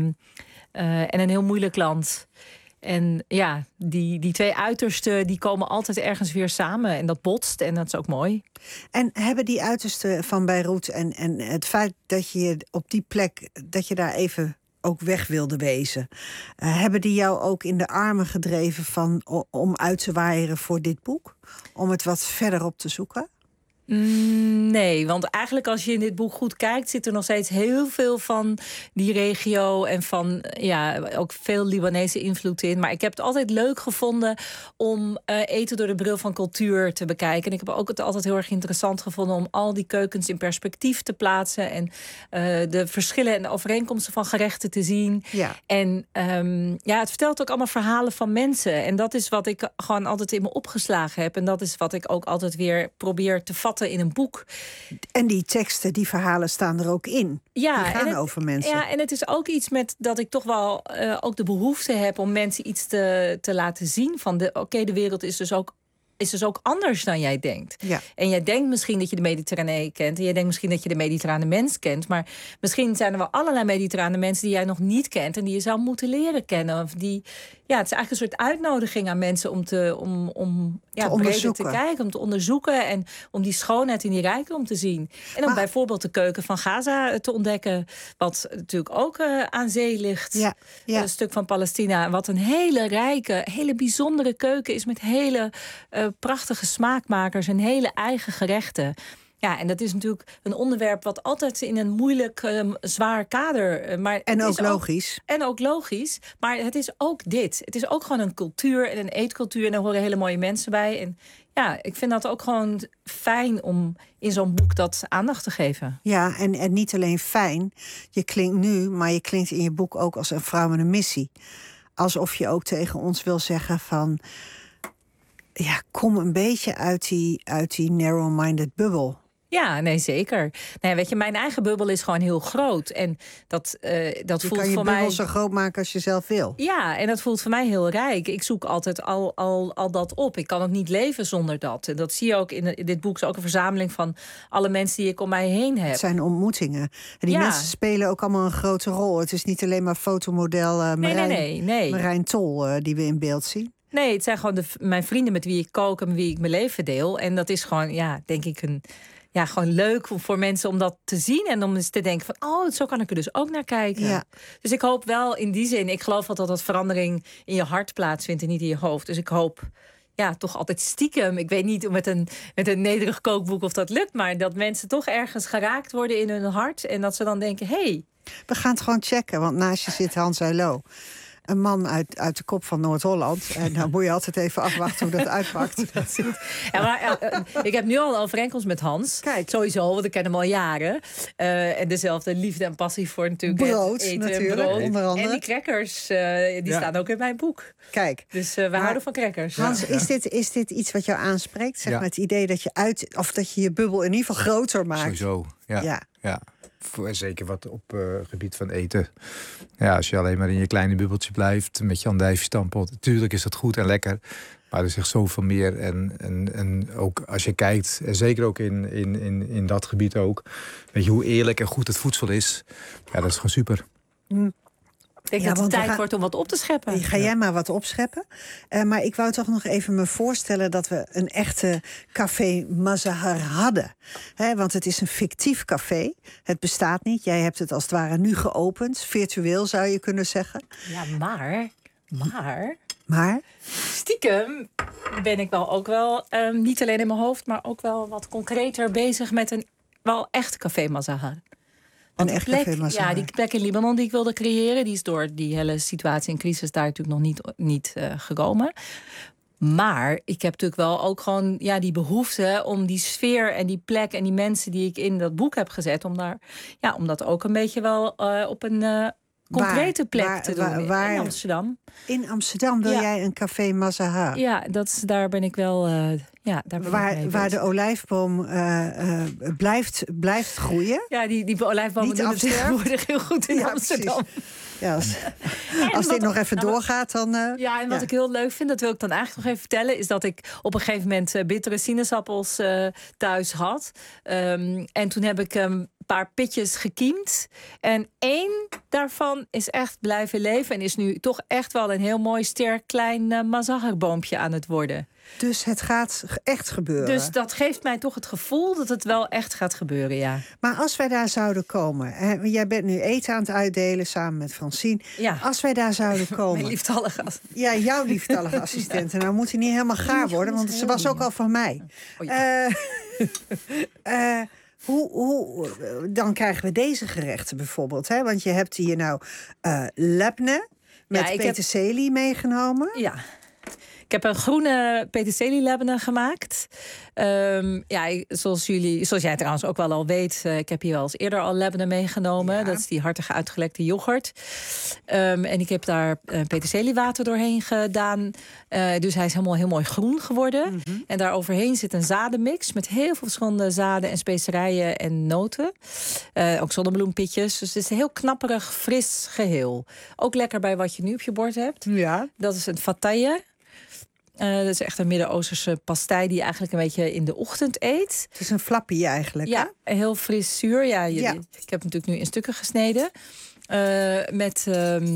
een heel moeilijk land. En die twee uitersten die komen altijd ergens weer samen. En dat botst en dat is ook mooi. En hebben die uitersten van Beirut en het feit dat je op die plek... dat je daar even ook weg wilde wezen... hebben die jou ook in de armen gedreven om uit te waaieren voor dit boek? Om het wat verder op te zoeken? Nee, want eigenlijk als je in dit boek goed kijkt... zit er nog steeds heel veel van die regio... en van ook veel Libanese invloed in. Maar ik heb het altijd leuk gevonden om eten door de bril van cultuur te bekijken. En ik heb ook het altijd heel erg interessant gevonden... om al die keukens in perspectief te plaatsen... en de verschillen en de overeenkomsten van gerechten te zien. Ja. En het vertelt ook allemaal verhalen van mensen. En dat is wat ik gewoon altijd in me opgeslagen heb. En dat is wat ik ook altijd weer probeer te vatten vatten in een boek. En die teksten, die verhalen staan er ook in. Ja, die gaan over mensen. Ja, en het is ook iets met dat ik toch wel ook de behoefte heb om mensen iets te laten zien van de wereld is dus ook anders dan jij denkt. Ja. En jij denkt misschien dat je de Mediterranee kent. En jij denkt misschien dat je de mediterrane mens kent. Maar misschien zijn er wel allerlei mediterrane mensen die jij nog niet kent. En die je zou moeten leren kennen. Of het is eigenlijk een soort uitnodiging aan mensen om breder te kijken. Om te onderzoeken. En om die schoonheid en die rijkdom te zien. En om bijvoorbeeld de keuken van Gaza te ontdekken. Wat natuurlijk ook aan zee ligt. Ja. Een stuk van Palestina. Wat een hele rijke, hele bijzondere keuken is. Met hele prachtige smaakmakers en hele eigen gerechten. Ja, en dat is natuurlijk een onderwerp wat altijd in een moeilijk, zwaar kader... En ook logisch. En ook logisch. Maar het is ook dit. Het is ook gewoon een cultuur en een eetcultuur. En daar horen hele mooie mensen bij. En ja, ik vind dat ook gewoon fijn om in zo'n boek dat aandacht te geven. Ja, en niet alleen fijn. Je klinkt nu, maar je klinkt in je boek ook als een vrouw met een missie. Alsof je ook tegen ons wil zeggen van... Ja, kom een beetje uit die narrow-minded bubbel. Ja, nee, zeker. Nee, weet je, mijn eigen bubbel is gewoon heel groot. En dat voelt voor mij... Je kan je bubbel zo groot maken als je zelf wil. Ja, en dat voelt voor mij heel rijk. Ik zoek altijd al dat op. Ik kan ook niet leven zonder dat. En dat zie je ook in dit boek. Het is ook een verzameling van alle mensen die ik om mij heen heb. Het zijn ontmoetingen. En die mensen spelen ook allemaal een grote rol. Het is niet alleen maar fotomodel Marijn Tol die we in beeld zien. Nee, het zijn gewoon mijn vrienden met wie ik kook en met wie ik mijn leven deel. En dat is gewoon, denk ik, gewoon leuk voor mensen om dat te zien. En om eens te denken van, zo kan ik er dus ook naar kijken. Ja. Dus ik hoop wel in die zin, ik geloof altijd dat verandering in je hart plaatsvindt en niet in je hoofd. Dus ik hoop toch altijd stiekem. Ik weet niet met een nederig kookboek of dat lukt. Maar dat mensen toch ergens geraakt worden in hun hart. En dat ze dan denken, hey. We gaan het gewoon checken, want naast je zit Hans Heilo. Een man uit de kop van Noord-Holland. En dan moet je altijd even afwachten hoe dat uitpakt. Ik heb nu al overeenkomst met Hans. Kijk. Sowieso, want ik ken hem al jaren. En dezelfde liefde en passie voor natuurlijk brood, eten natuurlijk, brood. onder andere. En die crackers, die staan ook in mijn boek. Kijk. Dus we houden van crackers. Hans, is dit iets wat jou aanspreekt? Zeg maar het idee dat je bubbel in ieder geval groter maakt. Sowieso, ja. Zeker wat op gebied van eten. Ja, als je alleen maar in je kleine bubbeltje blijft met je andijvie-stampot. Natuurlijk is dat goed en lekker. Maar er is echt zoveel meer. En ook als je kijkt, en zeker ook in dat gebied ook. Weet je hoe eerlijk en goed het voedsel is. Ja, dat is gewoon super. Ik denk dat het tijd wordt om wat op te scheppen. Ga jij maar wat opscheppen. Maar ik wou toch nog even me voorstellen dat we een echte café Mazahar hadden. Want het is een fictief café. Het bestaat niet. Jij hebt het als het ware nu geopend. Virtueel zou je kunnen zeggen. Ja, maar... Stiekem ben ik ook wel, niet alleen in mijn hoofd... maar ook wel wat concreter bezig met een wel echt café Mazahar. Een echt café Mazahar. Ja, die plek in Libanon die ik wilde creëren... die is door die hele situatie en crisis daar natuurlijk nog niet gekomen. Maar ik heb natuurlijk wel ook gewoon die behoefte... om die sfeer en die plek en die mensen die ik in dat boek heb gezet... om dat ook een beetje wel op een... concrete plek te doen in Amsterdam. In Amsterdam wil jij een café Mazahar? Ja, daar ben ik wel... waar de olijfboom blijft groeien? Ja, die olijfbomen doen het tegenwoordig heel goed in Amsterdam. Ja, als dit nog even doorgaat, dan... en wat ik heel leuk vind, dat wil ik dan eigenlijk nog even vertellen... is dat ik op een gegeven moment bittere sinaasappels thuis had. En toen heb ik een paar pitjes gekiemd. En 1 daarvan is echt blijven leven... en is nu toch echt wel een heel mooi, sterk, klein Mazaharboompje aan het worden. Dus het gaat echt gebeuren? Dus dat geeft mij toch het gevoel dat het wel echt gaat gebeuren, ja. Maar als wij daar zouden komen... jij bent nu eten aan het uitdelen samen met Francine. Ja. Als wij daar zouden komen... Mijn lieftallige assistent. Ja, jouw lieftallige assistent. En nou moet hij niet helemaal gaar worden, want ze was ook al van mij. Dan krijgen we deze gerechten bijvoorbeeld. Want je hebt hier nou labne met peterselie meegenomen. Ja. Ik heb een groene peterselie-labne gemaakt. Zoals jij trouwens ook wel al weet... ik heb hier wel eens eerder al labne meegenomen. Ja. Dat is die hartige uitgelekte yoghurt. En ik heb daar peterseliewater doorheen gedaan. Dus hij is helemaal heel mooi groen geworden. Mm-hmm. En daar overheen zit een zadenmix... met heel veel verschillende zaden en specerijen en noten. Ook zonnebloempitjes. Dus het is een heel knapperig, fris geheel. Ook lekker bij wat je nu op je bord hebt. Ja. Dat is een fattaye. Dat is echt een Midden-Oosterse pastei die je eigenlijk een beetje in de ochtend eet. Het is een flappie eigenlijk, ja, hè? Heel fris zuur. Ja. Ik heb het natuurlijk nu in stukken gesneden. Met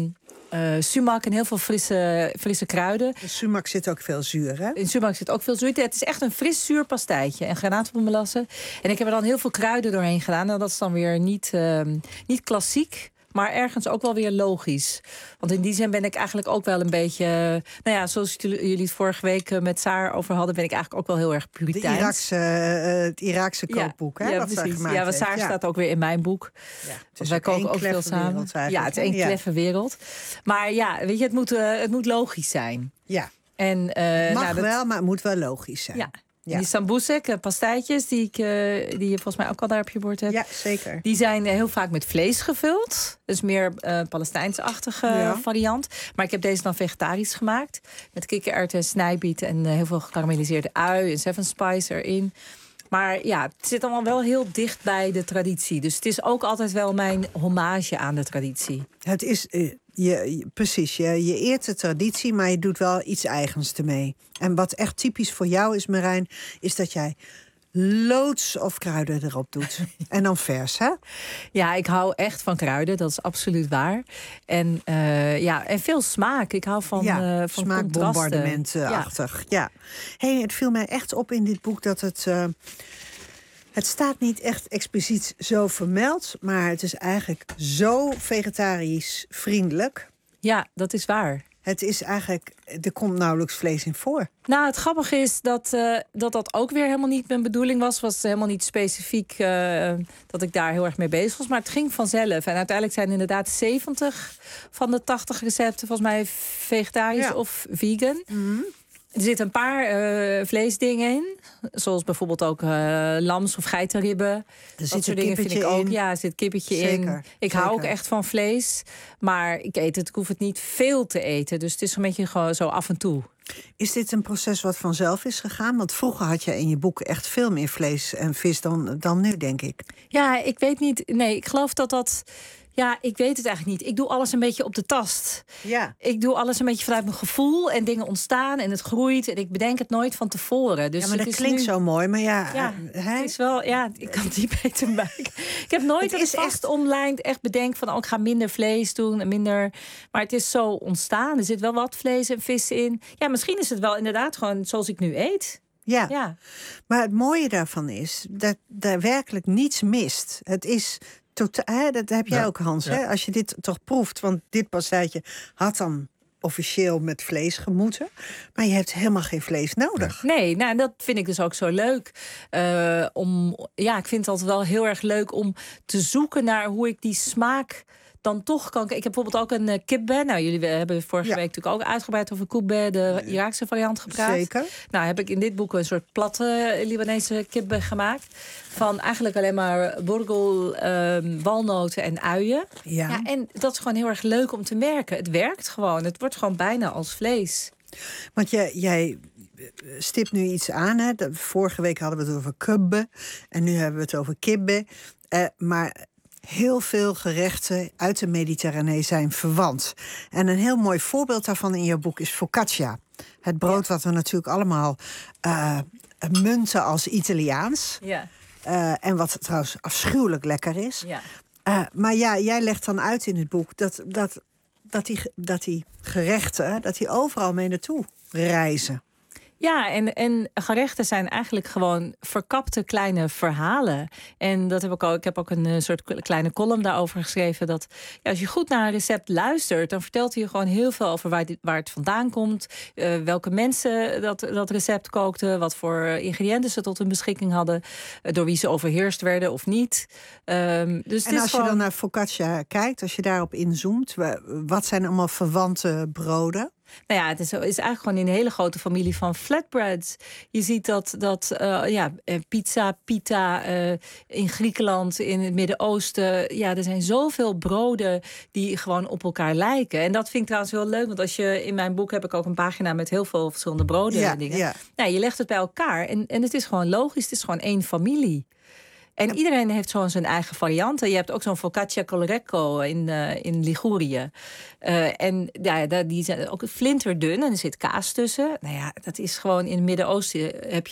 sumac en heel veel frisse kruiden. In sumac zit ook veel zuur, hè? In sumac zit ook veel zuur. Het is echt een fris zuur pastijtje. En granaatappelmelassen. En ik heb er dan heel veel kruiden doorheen gedaan. Nou, dat is dan weer niet klassiek. Maar ergens ook wel weer logisch. Want in die zin ben ik eigenlijk ook wel een beetje... zoals jullie het vorige week met Saar over hadden... ben ik eigenlijk ook wel heel erg puriteins. Het Iraakse kookboek, hè? Ja, wat precies. Gemaakt heeft. Saar staat ook weer in mijn boek. Ja, dus wij koken ook veel samen. Het is één kleffe wereld. Maar weet je, het moet logisch zijn. Ja. En, mag wel, maar het moet wel logisch zijn. Ja. Die sambousek, pastijtjes, die je volgens mij ook al daar op je bord hebt. Ja, zeker. Die zijn heel vaak met vlees gevuld. Dus meer Palestijns-achtige variant. Maar ik heb deze dan vegetarisch gemaakt. Met kikkererwten, snijbiet en heel veel gekarameliseerde ui en seven spice erin. Maar ja, het zit allemaal wel heel dicht bij de traditie. Dus het is ook altijd wel mijn hommage aan de traditie. Het is... precies, je eert de traditie, maar je doet wel iets eigens ermee. En wat echt typisch voor jou is, Marijn, is dat jij loods of kruiden erop doet. En dan vers, hè? Ja, ik hou echt van kruiden, dat is absoluut waar. En veel smaak. Ik hou van smaakbombardement-achtig. Ja. Hey, het viel mij echt op in dit boek dat het... Het staat niet echt expliciet zo vermeld, maar het is eigenlijk zo vegetarisch vriendelijk. Ja, dat is waar. Het is eigenlijk, er komt nauwelijks vlees in voor. Nou, het grappige is dat ook weer helemaal niet mijn bedoeling was. Was helemaal niet specifiek dat ik daar heel erg mee bezig was. Maar het ging vanzelf. En uiteindelijk zijn inderdaad 70 van de 80 recepten volgens mij vegetarisch of vegan. Mm-hmm. Er zitten een paar vleesdingen in. Zoals bijvoorbeeld ook lams- of geitenribben. Dat soort dingen vind ik ook. Ja, er zit kippetje in. Ik hou ook echt van vlees. Maar ik eet het. Ik hoef het niet veel te eten. Dus het is een beetje gewoon zo af en toe. Is dit een proces wat vanzelf is gegaan? Want vroeger had je in je boek echt veel meer vlees en vis dan nu, denk ik. Ja, ik weet niet. Nee, ik geloof dat... Ja, ik weet het eigenlijk niet. Ik doe alles een beetje op de tast. Ja. Ik doe alles een beetje vanuit mijn gevoel. En dingen ontstaan en het groeit. En ik bedenk het nooit van tevoren. Dus ja, maar dat klinkt zo mooi. Maar het is wel... Ja, ik kan het niet beter maken. Ik heb nooit het vast online echt bedenkt van... ik ga minder vlees doen en minder... Maar het is zo ontstaan. Er zit wel wat vlees en vis in. Ja, misschien is het wel inderdaad gewoon zoals ik nu eet. Ja. Maar het mooie daarvan is dat daar werkelijk niets mist. Het is... dat heb jij ook, Hans. Ja. Hè? Als je dit toch proeft, want dit pastijtje had dan officieel met vlees gemoeten. Maar je hebt helemaal geen vlees nodig. Nee, nou, dat vind ik dus ook zo leuk. Ik vind het altijd wel heel erg leuk om te zoeken naar hoe ik die smaak... dan toch kan... Ik heb bijvoorbeeld ook een kibbeh. Nou, jullie hebben vorige week natuurlijk ook uitgebreid over kibbeh, de Iraakse variant, gepraat. Zeker. Nou, heb ik in dit boek een soort platte Libanese kibbeh gemaakt. Van eigenlijk alleen maar burgel, walnoten en uien. Ja, en dat is gewoon heel erg leuk om te merken. Het werkt gewoon. Het wordt gewoon bijna als vlees. Want jij stipt nu iets aan. Hè? Vorige week hadden we het over kibbeh. En nu hebben we het over kibbeh. Maar... heel veel gerechten uit de Mediterranee zijn verwant. En een heel mooi voorbeeld daarvan in je boek is focaccia. Het brood wat we natuurlijk allemaal munten als Italiaans. Ja. En wat trouwens afschuwelijk lekker is. Ja. Maar jij legt dan uit in het boek dat die gerechten... dat die overal mee naartoe reizen. Ja, en gerechten zijn eigenlijk gewoon verkapte kleine verhalen. En dat heb ik ook. Ik heb ook een soort kleine column daarover geschreven. Dat als je goed naar een recept luistert, dan vertelt hij je gewoon heel veel over waar het vandaan komt. Welke mensen dat recept kookten. Wat voor ingrediënten ze tot hun beschikking hadden. Door wie ze overheerst werden of niet. Dus en als je dan naar focaccia kijkt, als je daarop inzoomt, wat zijn allemaal verwante broden? Nou ja, het is eigenlijk gewoon in een hele grote familie van flatbreads. Je ziet dat pita in Griekenland, in het Midden-Oosten. Ja, er zijn zoveel broden die gewoon op elkaar lijken. En dat vind ik trouwens heel leuk. Want in mijn boek heb ik ook een pagina met heel veel verschillende broden en dingen. Ja. Nou, je legt het bij elkaar en het is gewoon logisch. Het is gewoon één familie. En iedereen heeft zo zijn eigen varianten. Je hebt ook zo'n focaccia colorecco in Ligurië. En die zijn ook flinterdun en er zit kaas tussen. Nou ja, dat is gewoon in het Midden-Oosten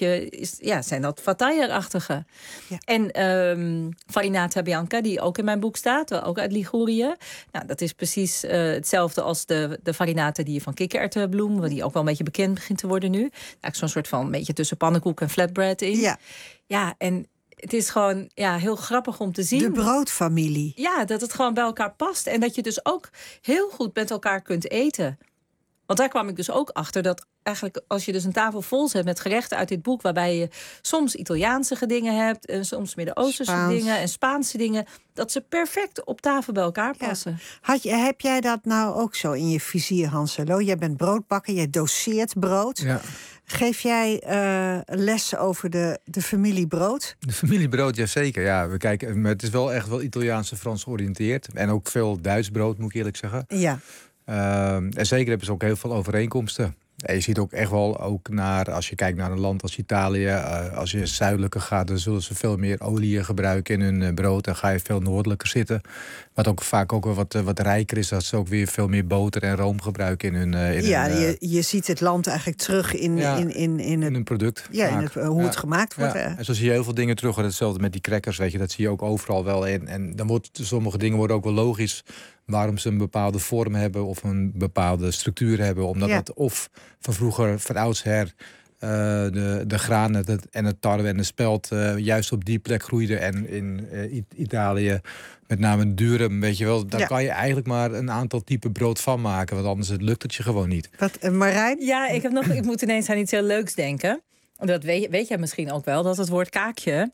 zijn dat fatayer-achtige. Ja. En farinata bianca, die ook in mijn boek staat, ook uit Ligurië. Nou, dat is precies hetzelfde als de farinata die je van kikkererwtenbloem, die ook wel een beetje bekend begint te worden nu. Eigenlijk zo'n soort van een beetje tussen pannenkoek en flatbread in. Ja, en het is gewoon heel grappig om te zien. De broodfamilie. Ja, dat het gewoon bij elkaar past. En dat je dus ook heel goed met elkaar kunt eten. Want daar kwam ik dus ook achter dat eigenlijk als je dus een tafel vol zet met gerechten uit dit boek, waarbij je soms Italiaanse dingen hebt en soms Midden-Oosterse dingen en Spaanse dingen, dat ze perfect op tafel bij elkaar passen. Ja. Heb jij dat nou ook zo in je vizier, Hans-Elo? Jij bent broodbakker, jij doseert brood. Ja. Geef jij lessen over de familie Brood? De familie Brood, jazeker. Ja, we kijken, het is wel echt wel Italiaans en Frans georiënteerd. En ook veel Duits brood, moet ik eerlijk zeggen. Ja. En zeker hebben ze ook heel veel overeenkomsten. En je ziet ook echt wel, als je kijkt naar een land als Italië, als je zuidelijker gaat, dan zullen ze veel meer olie gebruiken in hun brood. Dan ga je veel noordelijker zitten. Wat ook vaak ook wat rijker is, dat ze ook weer veel meer boter en room gebruiken in hun... je ziet het land eigenlijk terug in een product. Ja, hoe het gemaakt wordt. Ja. En zo zie je heel veel dingen terug. Hetzelfde met die crackers, weet je, dat zie je ook overal wel in. En dan sommige dingen worden ook wel logisch waarom ze een bepaalde vorm hebben of een bepaalde structuur hebben. Omdat dat of van vroeger, van oudsher, de granen en het tarwe en de spelt juist op die plek groeiden. En in Italië, met name durum, weet je wel, daar kan je eigenlijk maar een aantal typen brood van maken. Want anders lukt het je gewoon niet. Wat, Marijn? Ja, ik moet ineens aan iets heel leuks denken. Dat weet jij misschien ook wel, dat het woord kaakje,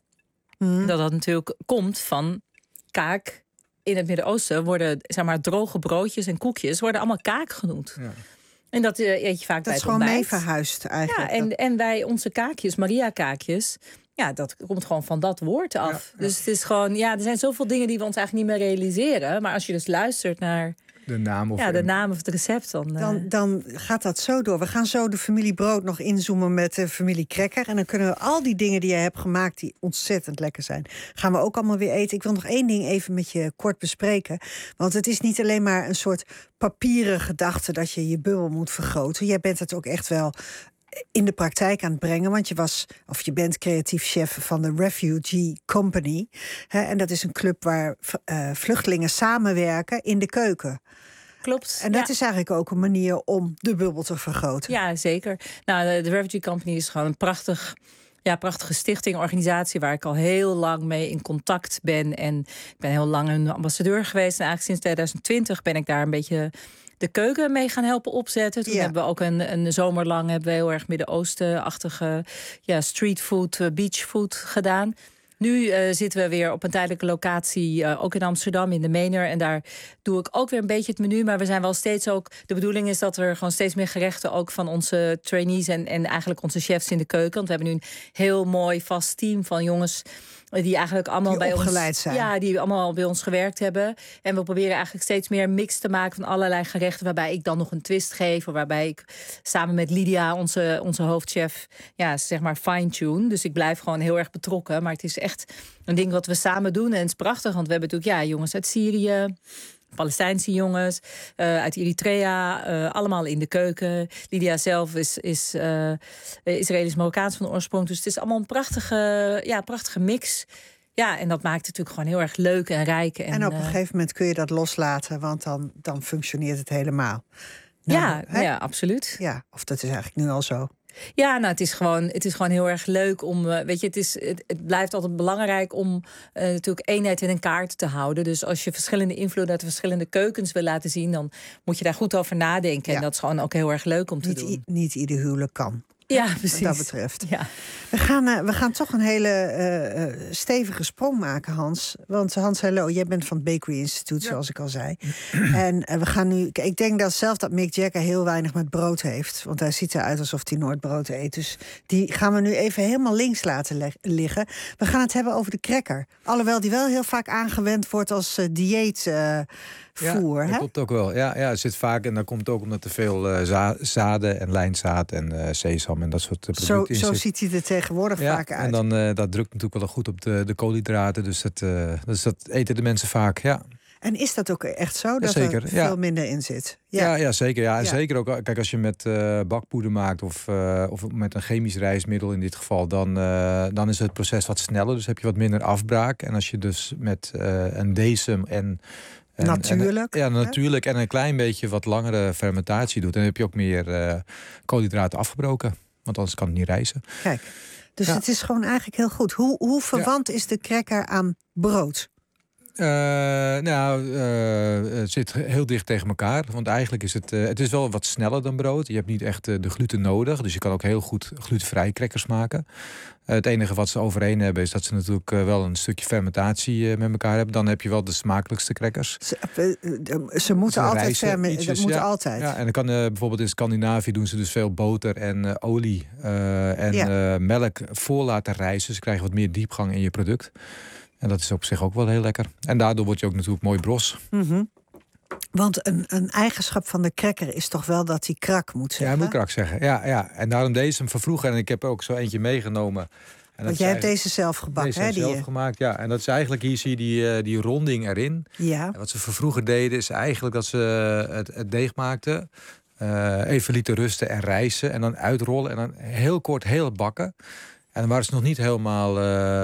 dat natuurlijk komt van kaak. In het Midden-Oosten worden, zeg maar, droge broodjes en koekjes worden allemaal kaak genoemd. Ja. En dat eet je vaak bij het ontbijt. Dat is gewoon mee verhuisd eigenlijk. Ja, en wij, onze kaakjes, Maria-kaakjes, dat komt gewoon van dat woord af. Ja. Dus het is gewoon, er zijn zoveel dingen die we ons eigenlijk niet meer realiseren. Maar als je dus luistert naar de naam of het recept, dan gaat dat zo door. We gaan zo de familie Brood nog inzoomen met de familie Cracker. En dan kunnen we al die dingen die je hebt gemaakt, die ontzettend lekker zijn, gaan we ook allemaal weer eten. Ik wil nog één ding even met je kort bespreken. Want het is niet alleen maar een soort papieren gedachte dat je je bubbel moet vergroten. Jij bent het ook echt wel in de praktijk aan het brengen. Want je bent creatief chef van de Refugee Company. En dat is een club waar vluchtelingen samenwerken in de keuken. Klopt. En dat is eigenlijk ook een manier om de bubbel te vergroten. Ja, zeker. Nou, de Refugee Company is gewoon een prachtige stichting, organisatie waar ik al heel lang mee in contact ben. En ik ben heel lang een ambassadeur geweest. En eigenlijk sinds 2020 ben ik daar een beetje de keuken mee gaan helpen opzetten. Toen hebben we ook een zomerlang heel erg Midden-Oosten-achtige streetfood, beachfood gedaan. Nu zitten we weer op een tijdelijke locatie, ook in Amsterdam, in de Mener. En daar doe ik ook weer een beetje het menu. Maar we zijn wel steeds ook... De bedoeling is dat er gewoon steeds meer gerechten ook van onze trainees en eigenlijk onze chefs in de keuken. Want we hebben nu een heel mooi vast team van jongens die eigenlijk allemaal bij ons zijn. Ja, die allemaal bij ons gewerkt hebben. En we proberen eigenlijk steeds meer een mix te maken van allerlei gerechten, waarbij ik dan nog een twist geef, of waarbij ik samen met Lydia, onze hoofdchef, zeg maar fine-tune. Dus ik blijf gewoon heel erg betrokken. Maar het is echt een ding wat we samen doen. En het is prachtig, want we hebben natuurlijk jongens uit Syrië, Palestijnse jongens, uit Eritrea, allemaal in de keuken. Lydia zelf is Israëlisch-Marokkaans van oorsprong. Dus het is allemaal een prachtige mix. Ja, en dat maakt het natuurlijk gewoon heel erg leuk en rijk. En op een gegeven moment kun je dat loslaten, want dan functioneert het helemaal. Ja, absoluut. Ja, of dat is eigenlijk nu al zo. Ja, het is gewoon heel erg leuk om, het blijft altijd belangrijk om natuurlijk eenheid in een kaart te houden. Dus als je verschillende invloeden uit de verschillende keukens wil laten zien, dan moet je daar goed over nadenken. Ja. En dat is gewoon ook heel erg leuk om te doen. Niet ieder huwelijk kan. Ja, precies. Wat dat betreft. Ja. We gaan toch een hele stevige sprong maken, Hans. Want Hans, hallo, jij bent van het Bakery Institute, zoals ik al zei. En we gaan nu... Ik denk dat zelf dat Mick Jagger heel weinig met brood heeft. Want hij ziet eruit alsof hij nooit brood eet. Dus die gaan we nu even helemaal links laten liggen. We gaan het hebben over de cracker. Alhoewel die wel heel vaak aangewend wordt als dieetvoer. Dat klopt ook wel. Ja, er zit vaak, en dat komt ook omdat er veel zaden en lijnzaad en sesam en dat soort producten in Zo zit. ziet hij er tegenwoordig vaak uit. En dan dat drukt natuurlijk wel goed op de koolhydraten. Dus dat eten de mensen vaak, ja. En is dat ook echt zo, dat zeker, er veel minder in zit? Ja, zeker. Ja. En zeker ook, kijk, als je met bakpoeder maakt of met een chemisch rijstmiddel in dit geval, dan is het proces wat sneller. Dus heb je wat minder afbraak. En als je dus met een decem natuurlijk. Natuurlijk. En een klein beetje wat langere fermentatie doet, dan heb je ook meer koolhydraten afgebroken. Want anders kan het niet rijzen. Kijk, dus het is gewoon eigenlijk heel goed. Hoe verwant is de cracker aan brood? Het zit heel dicht tegen elkaar. Want eigenlijk is het is wel wat sneller dan brood. Je hebt niet echt de gluten nodig. Dus je kan ook heel goed glutenvrij crackers maken. Het enige wat ze overeen hebben is dat ze natuurlijk wel een stukje fermentatie met elkaar hebben. Dan heb je wel de smakelijkste crackers. Ze moeten altijd fermenteren. Dat moet altijd. Ja, en dan kan bijvoorbeeld in Scandinavië doen ze dus veel boter en olie melk voor laten rijzen. Ze krijgen wat meer diepgang in je product. En dat is op zich ook wel heel lekker. En daardoor word je ook natuurlijk mooi bros. Mm-hmm. Want een eigenschap van de cracker is toch wel dat hij krak moet zeggen? Ja, hij moet krak zeggen. Ja. En daarom deze hem vervroegen. En ik heb er ook zo eentje meegenomen. Want jij hebt deze zelf gebakken, hè? Deze zelf gemaakt, ja. En dat is eigenlijk, hier zie je die ronding erin. Ja. En wat ze vervroegen deden, is eigenlijk dat ze het deeg maakten. Even lieten rusten en rijzen. En dan uitrollen en dan heel kort heel bakken. En dan waren ze nog niet helemaal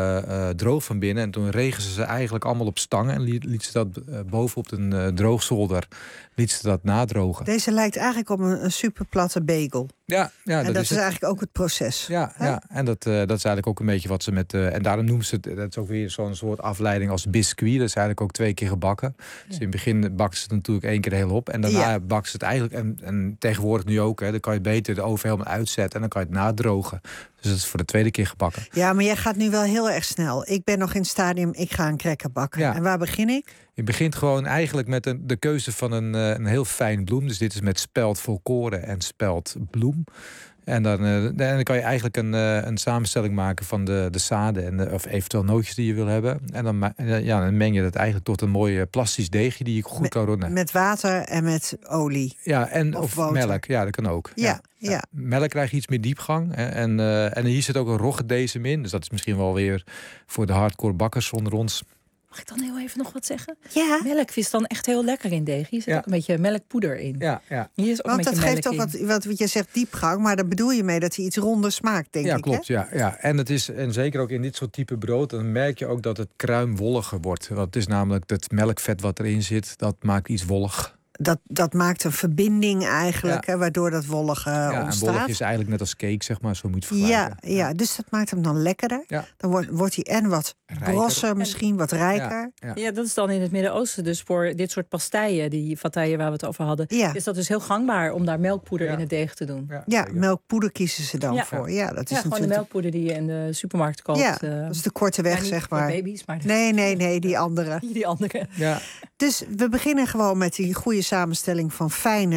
droog van binnen. En toen regen ze eigenlijk allemaal op stangen. En liet ze dat bovenop een droogzolder liet ze dat nadrogen. Deze lijkt eigenlijk op een super-platte bagel. Ja, en dat is eigenlijk ook het proces. Ja, en dat is eigenlijk ook een beetje wat ze met... en daarom noemen ze het, dat is ook weer zo'n soort afleiding als biscuit. Dat is eigenlijk ook 2 keer gebakken. Dus in het begin bakken ze het natuurlijk 1 keer heel op. En daarna bakken ze het eigenlijk, en tegenwoordig nu ook... dan kan je beter de oven helemaal uitzetten en dan kan je het nadrogen. Dus dat is voor de 2e keer gebakken. Ja, maar jij gaat nu wel heel erg snel. Ik ben nog in het stadium, ik ga een cracker bakken. Ja. En waar begin ik? Je begint gewoon eigenlijk met de keuze van een heel fijn bloem. Dus dit is met speld volkoren en speld bloem. En dan kan je eigenlijk een samenstelling maken van de zaden of eventueel nootjes die je wil hebben. En dan meng je dat eigenlijk tot een mooi plastisch deegje die je goed kan ronnen. Met water en met olie. Ja, of melk. Ja, dat kan ook. Ja. Melk krijgt iets meer diepgang. En hier zit ook een roggedesem in. Dus dat is misschien wel weer voor de hardcore bakkers onder ons. Mag ik dan heel even nog wat zeggen? Ja. Melk is dan echt heel lekker in deeg. Hier zit ook een beetje melkpoeder in. Ja. Hier is ook want dat geeft ook wat je zegt diepgang. Maar daar bedoel je mee dat hij iets ronder smaakt, denk ik. Ja, klopt. Ja. En zeker ook in dit soort type brood... dan merk je ook dat het kruimwolliger wordt. Want het is namelijk dat melkvet wat erin zit... dat maakt iets wollig. Dat maakt een verbinding eigenlijk, hè, waardoor dat wollige ontstaat. En wollig is eigenlijk net als cake, zeg maar, zo moet je het vergelijken. Ja, dus dat maakt hem dan lekkerder. Ja. Dan wordt hij en wat brosser, misschien wat rijker. Ja, dat is dan in het Midden-Oosten. Dus voor dit soort pastijen, die fataille waar we het over hadden... is dat dus heel gangbaar om daar melkpoeder in het deeg te doen. Ja, melkpoeder kiezen ze dan voor. Ja, dat is gewoon natuurlijk de melkpoeder die je in de supermarkt koopt. Ja, dat is de korte weg, zeg maar. Baby's, maar nee, die andere. Die andere. Ja. Dus we beginnen gewoon met die goede samenstelling van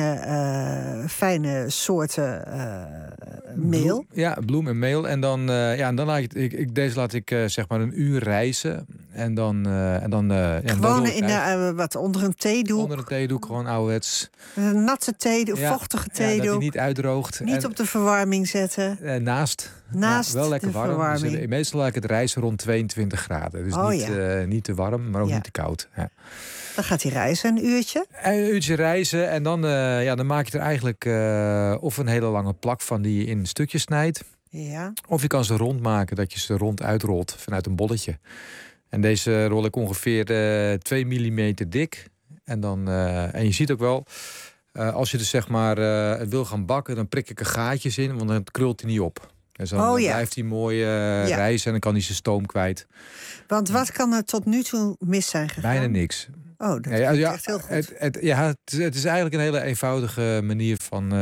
fijne soorten meel. Ja, bloem en meel. En dan laat ik deze laat ik zeg maar 1 uur rijzen. En dan gewoon onder een theedoek. Onder een theedoek, gewoon ouderwets. Een natte theedoek, vochtige theedoek. Dat hij niet uitdroogt. Niet op de verwarming zetten. Naast wel lekker de warm. verwarming. Dus meestal laat ik het rijzen rond 22 graden. Dus niet te warm, maar ook niet te koud. Ja. Dan gaat hij rijzen, een uurtje. Een uurtje rijzen en dan maak je er eigenlijk of een hele lange plak van die je in stukjes snijdt. Ja. Of je kan ze rond maken, dat je ze rond uitrolt vanuit een bolletje. En deze rol ik ongeveer 2 mm dik. En je ziet ook wel, als je dus zeg maar het wil gaan bakken, dan prik ik er gaatjes in, want dan krult hij niet op. En dan blijft hij mooi rijzen en dan kan hij zijn stoom kwijt. Want wat kan er tot nu toe mis zijn gegaan? Bijna niks. Oh, dat is echt heel goed. Het is eigenlijk een hele eenvoudige manier van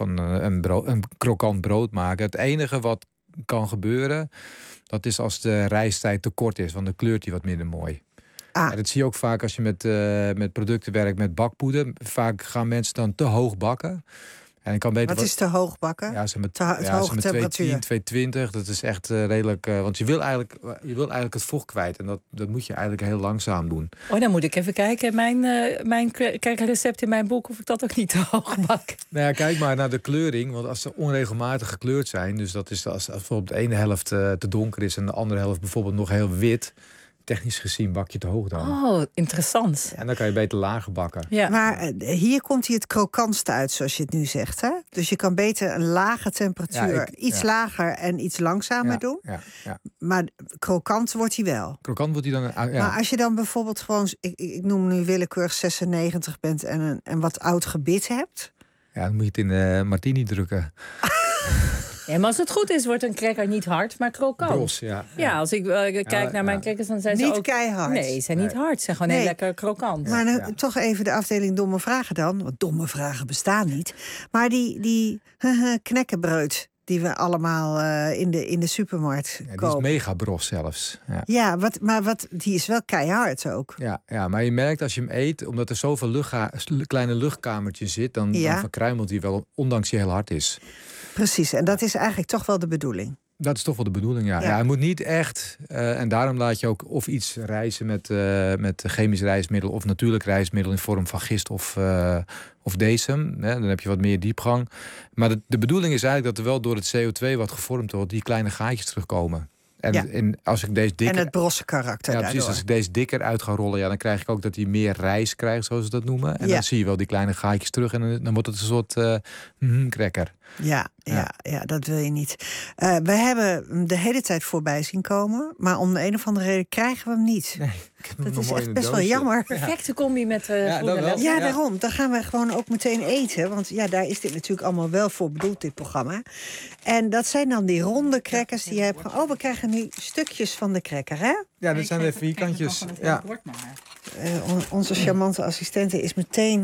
een krokant brood maken. Het enige wat kan gebeuren, dat is als de rijsttijd te kort is. Want dan kleurt hij wat minder mooi. En dat zie je ook vaak als je met producten werkt met bakpoeder. Vaak gaan mensen dan te hoog bakken. En ik kan beter wat is te hoog bakken? Ja, ze met hoge temperatuur. 220, dat is echt redelijk. Want je wil eigenlijk het vocht kwijt. En dat moet je eigenlijk heel langzaam doen. Oh, dan moet ik even kijken. Mijn recept in mijn boek, of ik dat ook niet te hoog bak. Nou ja, kijk maar naar de kleuring. Want als ze onregelmatig gekleurd zijn, dus dat is als bijvoorbeeld de ene helft te donker is en de andere helft bijvoorbeeld nog heel wit. Technisch gezien bak je te hoog dan. Oh, interessant. En dan kan je beter lager bakken. Ja. Maar hier komt hij het krokantste uit, zoals je het nu zegt. Hè? Dus je kan beter een lage temperatuur, iets lager en iets langzamer doen. Ja. Maar krokant wordt hij wel. Krokant wordt hij dan. Maar als je dan bijvoorbeeld gewoon, ik noem nu willekeurig 96 bent en een wat oud gebit hebt. Ja, dan moet je het in de martini drukken. Ja, maar als het goed is, wordt een cracker niet hard, maar krokant. Bros, ja. Als ik kijk naar mijn crackers, dan zijn ze niet ook keihard. Nee, ze zijn niet hard. Ze zijn gewoon heel lekker krokant. Maar toch even de afdeling domme vragen dan. Want domme vragen bestaan niet. Maar die knekkenbreud die we allemaal in de supermarkt kopen. Die is mega bros zelfs. Ja, die is wel keihard ook. Ja, maar je merkt als je hem eet, omdat er zoveel kleine luchtkamertjes zit, dan verkruimelt hij wel, ondanks hij heel hard is. Precies, en dat is eigenlijk toch wel de bedoeling. Dat is toch wel de bedoeling, ja. Hij moet niet echt, en daarom laat je ook of iets rijzen met chemisch rijstmiddel of natuurlijk rijstmiddel in vorm van gist of decem. Dan heb je wat meer diepgang. Maar de bedoeling is eigenlijk dat er wel door het CO2 wat gevormd wordt, die kleine gaatjes terugkomen. En als ik deze dikker, en het brosse karakter. Ja, precies. Als ik deze dikker uit ga rollen, dan krijg ik ook dat hij meer rijst krijgt, zoals ze dat noemen. En dan zie je wel die kleine gaatjes terug en dan wordt het een soort cracker. Ja, dat wil je niet. We hebben de hele tijd voorbij zien komen, maar om de een of andere reden krijgen we hem niet. Nee, dat is echt best wel jammer. Perfecte combi met daarom. Dan gaan we gewoon ook meteen eten. Want daar is dit natuurlijk allemaal wel voor bedoeld, dit programma. En dat zijn dan die ronde crackers die je hebt. Oh, we krijgen nu stukjes van de cracker, hè? Ja, dat zijn de vierkantjes. Onze charmante assistente is meteen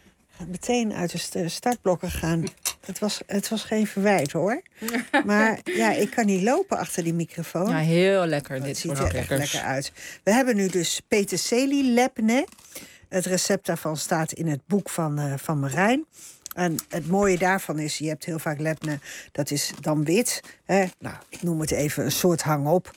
uit de startblokken gegaan. Het was geen verwijt, hoor. Maar ik kan niet lopen achter die microfoon. Ja, heel lekker. Dit ziet er echt lekker uit. We hebben nu dus peterselie lebne. Het recept daarvan staat in het boek van Marijn. En het mooie daarvan is, je hebt heel vaak lebne, dat is dan wit. Nou, ik noem het even een soort hang-op.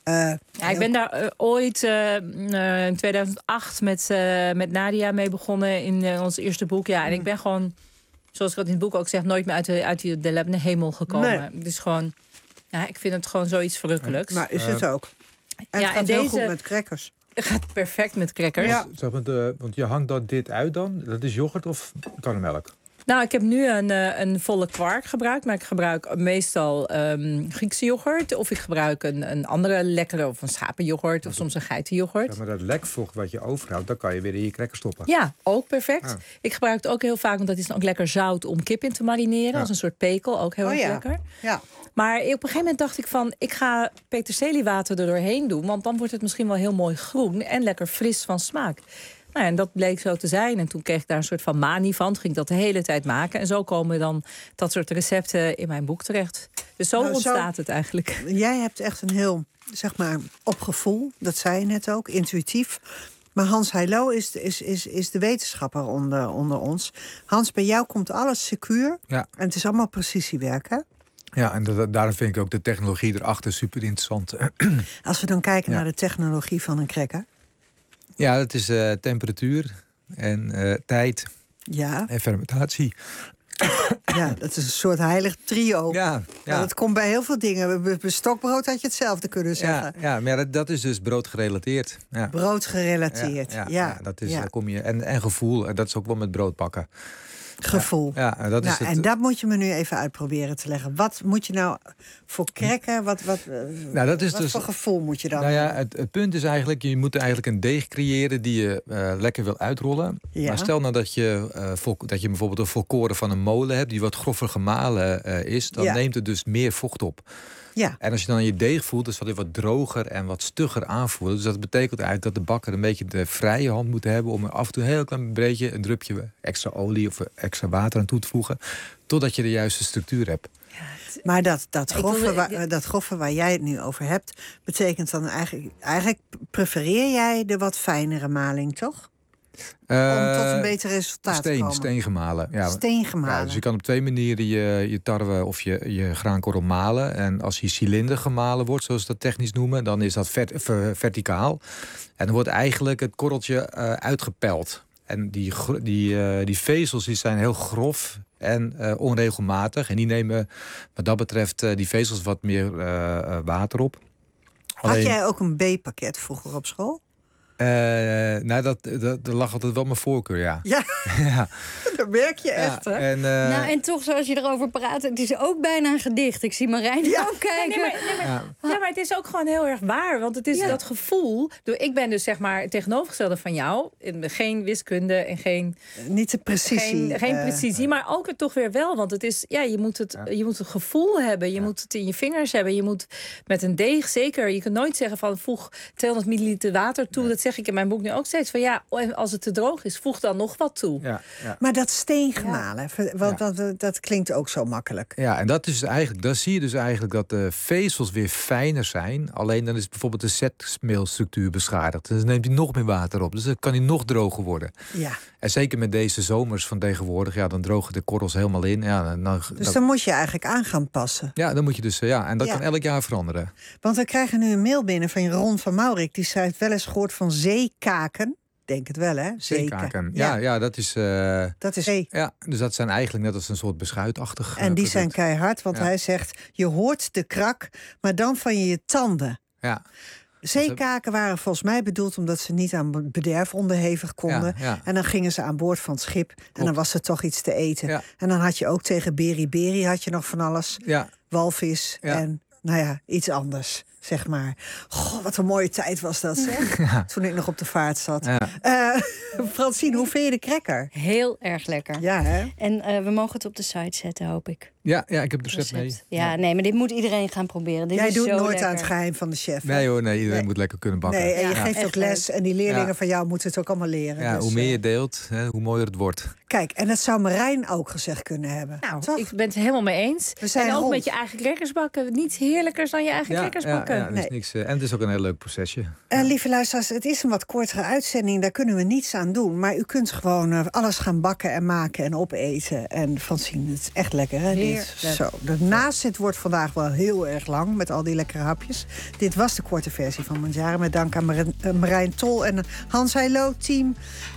Ik ben daar ooit in 2008 met Nadia mee begonnen in ons eerste boek. Ja, en ik ben gewoon, zoals ik dat in het boek ook zeg, nooit meer uit de lebne hemel gekomen. Het is gewoon, ik vind het gewoon zoiets verrukkelijks. Maar is het ook. En het gaat heel goed met crackers. Het gaat perfect met crackers. Ja. Want je hangt dit uit dan? Dat is yoghurt of karnemelk? Nou, ik heb nu een volle kwark gebruikt. Maar ik gebruik meestal Griekse yoghurt. Of ik gebruik een andere lekkere, of een schapenyoghurt. Of soms een geitenyoghurt. Ja, maar dat lekvocht wat je overhoudt, dat kan je weer in je cracker stoppen. Ja, ook perfect. Ja. Ik gebruik het ook heel vaak, want dat is dan ook lekker zout om kip in te marineren. Als een soort pekel, ook heel erg lekker. Ja. Maar op een gegeven moment dacht ik van, ik ga peterseliewater er doorheen doen. Want dan wordt het misschien wel heel mooi groen en lekker fris van smaak. Nou, en dat bleek zo te zijn. En toen kreeg ik daar een soort van manie van. Toen ging ik dat de hele tijd maken. En zo komen dan dat soort recepten in mijn boek terecht. Dus zo ontstaat het eigenlijk. Jij hebt echt een heel, op gevoel. Dat zei je net ook, intuïtief. Maar Hans Heilo is de wetenschapper onder ons. Hans, bij jou komt alles secuur. Ja. En het is allemaal precisiewerk, hè? Ja, en daarom vind ik ook de technologie erachter super interessant. Als we dan kijken naar de technologie van een cracker. Ja, dat is temperatuur en tijd en fermentatie. Ja, dat is een soort heilig trio. Ja. Dat komt bij heel veel dingen. Bij stokbrood had je hetzelfde kunnen zeggen. Ja, maar dat is dus broodgerelateerd. Ja. Broodgerelateerd, ja. Dat is, kom je, en gevoel, en dat is ook wel met brood bakken. Gevoel. Ja, dat is en dat moet je me nu even uitproberen te leggen. Wat moet je nou voor cracker? Wat voor gevoel moet je dan? Nou ja, het punt is eigenlijk, je moet eigenlijk een deeg creëren die je lekker wil uitrollen. Ja. Maar stel nou dat je bijvoorbeeld een volkoren van een molen hebt die wat grover gemalen is, dan neemt het dus meer vocht op. Ja. En als je dan aan je deeg voelt, dan zal hij wat droger en wat stugger aanvoelen. Dus dat betekent eigenlijk dat de bakker een beetje de vrije hand moet hebben om er af en toe een heel klein beetje, een drupje extra olie of extra water aan toe te voegen, totdat je de juiste structuur hebt. Maar dat groffe waar jij het nu over hebt, betekent dan eigenlijk prefereer jij de wat fijnere maling, toch? Om tot een beter resultaat te komen. Steen gemalen. Ja. Steen gemalen. Ja, dus je kan op 2 manieren je tarwe of je graankorrel malen. En als die cilinder gemalen wordt, zoals we dat technisch noemen, dan is dat verticaal. En dan wordt eigenlijk het korreltje uitgepeld. En die vezels die zijn heel grof en onregelmatig. En die nemen wat dat betreft die vezels wat meer water op. Had jij ook een B-pakket vroeger op school? Dat lag altijd wel mijn voorkeur, ja. Ja, ja. Dat merk je echt, hè? En toch, zoals je erover praat, het is ook bijna een gedicht. Ik zie Marijn ook kijken. Maar het is ook gewoon heel erg waar. Want het is dat gevoel. Ik ben dus zeg maar het tegenovergestelde van jou. Geen wiskunde en geen... Niet de precisie. Geen precisie, maar ook het toch weer wel. Want het is, je moet het gevoel hebben. Je moet het in je vingers hebben. Je moet met een deeg zeker... Je kunt nooit zeggen van voeg 200 milliliter water toe. Dat zeg ik in mijn boek nu ook steeds. Van als het te droog is, voeg dan nog wat toe. Ja. Maar dat steengemalen, dat klinkt ook zo makkelijk. Ja, en dat is eigenlijk, dan zie je dus eigenlijk dat de vezels weer fijner zijn. Alleen dan is bijvoorbeeld de zetmeelstructuur beschadigd. Dus dan neemt hij nog meer water op. Dus dan kan hij nog droger worden. Ja. En zeker met deze zomers van tegenwoordig, dan drogen de korrels helemaal in. Ja, dan moet je eigenlijk aan gaan passen. Ja, dan moet je dus, en dat kan elk jaar veranderen. Want we krijgen nu een mail binnen van Ron van Maurik. Die schrijft wel eens gehoord van zeekaken. Denk het wel, hè? Zeekaken. Ja, dat is... dat is zee. Ja, dus dat zijn eigenlijk net als een soort beschuitachtig... En die zijn keihard, want hij zegt... je hoort de krak, maar dan van je tanden. Ja. Zeekaken waren volgens mij bedoeld omdat ze niet aan bederf onderhevig konden. Ja. En dan gingen ze aan boord van het schip. Klopt. En dan was er toch iets te eten. Ja. En dan had je ook tegen beri-beri had je nog van alles. Ja. Walvis en iets anders. Zeg maar. Goh, wat een mooie tijd was dat, zeg. Ja. Toen ik nog op de vaart zat. Ja. Francine, hoe vind je de cracker? Heel erg lekker. Ja, hè? En we mogen het op de site zetten, hoop ik. Ja, ik heb het recept mee. Ja, nee, maar dit moet iedereen gaan proberen. Dit Jij is doet zo nooit lekker. aan het geheim van de chef. Nee hoor, iedereen moet lekker kunnen bakken. Nee, en je geeft ook les. En die leerlingen van jou moeten het ook allemaal leren. Ja, dus, hoe meer je deelt, hoe mooier het wordt. Kijk, en dat zou Marijn ook gezegd kunnen hebben. Nou, ik ben het helemaal mee eens. We zijn en ook rond. met je eigen crackers bakken. Niets heerlijkers dan je eigen crackers bakken. Ja, dat is niks. En het is ook een heel leuk procesje. Lieve luisteraars, het is een wat kortere uitzending. Daar kunnen we niets aan doen. Maar u kunt gewoon alles gaan bakken en maken en opeten. En Francine, het is echt lekker, hè? Zo, de nazit wordt vandaag wel heel erg lang met al die lekkere hapjes. Dit was de korte versie van Mandjaren. Met dank aan Marijn Tol en Hans Heilo team.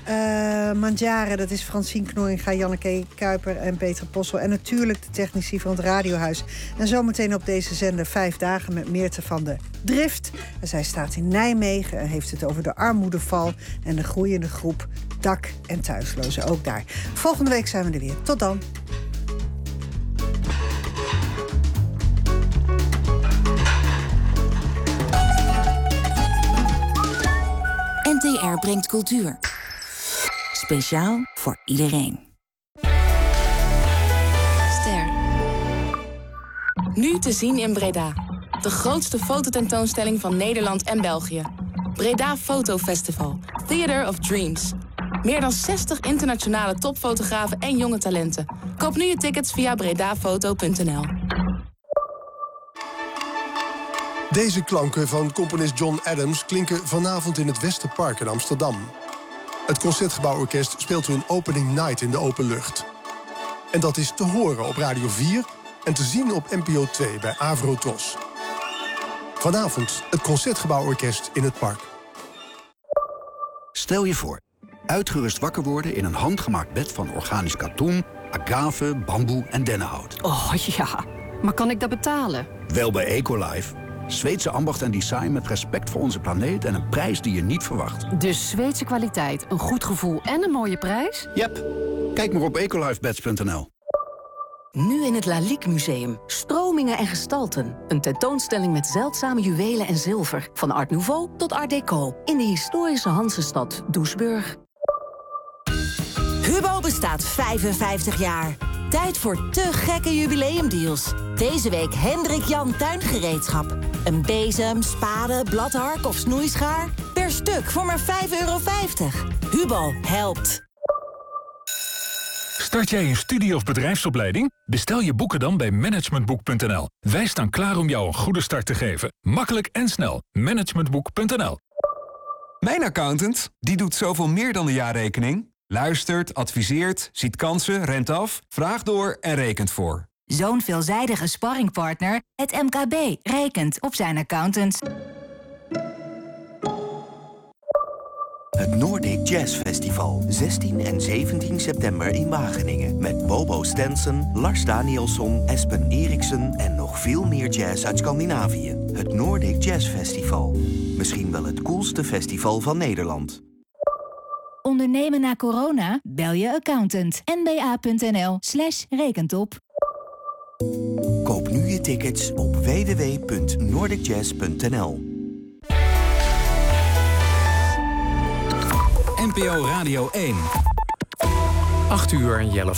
Mandjaren, dat is Francine Knoringa, Janneke Kuiper en Peter Possel. En natuurlijk de technici van het Radiohuis. En zometeen op deze zender 5 dagen met Meerte van de Drift. En zij staat in Nijmegen en heeft het over de armoedeval en de groeiende groep dak- en thuislozen. Ook daar. Volgende week zijn we er weer. Tot dan. NTR brengt cultuur. Speciaal voor iedereen. Ster. Nu te zien in Breda. De grootste fototentoonstelling van Nederland en België. Breda Foto Festival. Theater of Dreams. Meer dan 60 internationale topfotografen en jonge talenten. Koop nu je tickets via bredafoto.nl. Deze klanken van componist John Adams klinken vanavond in het Westerpark in Amsterdam. Het Concertgebouworkest speelt hun opening night in de open lucht. En dat is te horen op Radio 4 en te zien op NPO 2 bij Avrotros. Vanavond het Concertgebouworkest in het park. Stel je voor, uitgerust wakker worden in een handgemaakt bed van organisch katoen, agave, bamboe en dennenhout. Oh ja, maar kan ik dat betalen? Wel bij Ecolife. Zweedse ambacht en design met respect voor onze planeet en een prijs die je niet verwacht. Dus Zweedse kwaliteit, een goed gevoel en een mooie prijs? Yep. Kijk maar op ecolifebeds.nl. Nu in het Lalique Museum. Stromingen en gestalten. Een tentoonstelling met zeldzame juwelen en zilver. Van Art Nouveau tot Art Deco. In de historische Hansestad Doesburg. Hubo bestaat 55 jaar. Tijd voor te gekke jubileumdeals. Deze week Hendrik Jan Tuingereedschap. Een bezem, spade, bladhark of snoeischaar. Per stuk voor maar €5,50. Hubo helpt. Start jij een studie- of bedrijfsopleiding? Bestel je boeken dan bij managementboek.nl. Wij staan klaar om jou een goede start te geven. Makkelijk en snel. Managementboek.nl. Mijn accountant, die doet zoveel meer dan de jaarrekening. Luistert, adviseert, ziet kansen, rent af, vraagt door en rekent voor. Zo'n veelzijdige sparringpartner, het MKB, rekent op zijn accountants. Het Nordic Jazz Festival, 16 en 17 september in Wageningen. Met Bobo Stenson, Lars Danielsson, Espen Eriksen en nog veel meer jazz uit Scandinavië. Het Nordic Jazz Festival. Misschien wel het coolste festival van Nederland. Ondernemen na corona? Bel je accountant. nba.nl/rekentop. Koop nu je tickets op www.nordicjazz.nl. NPO Radio 1. 8 uur en Jelle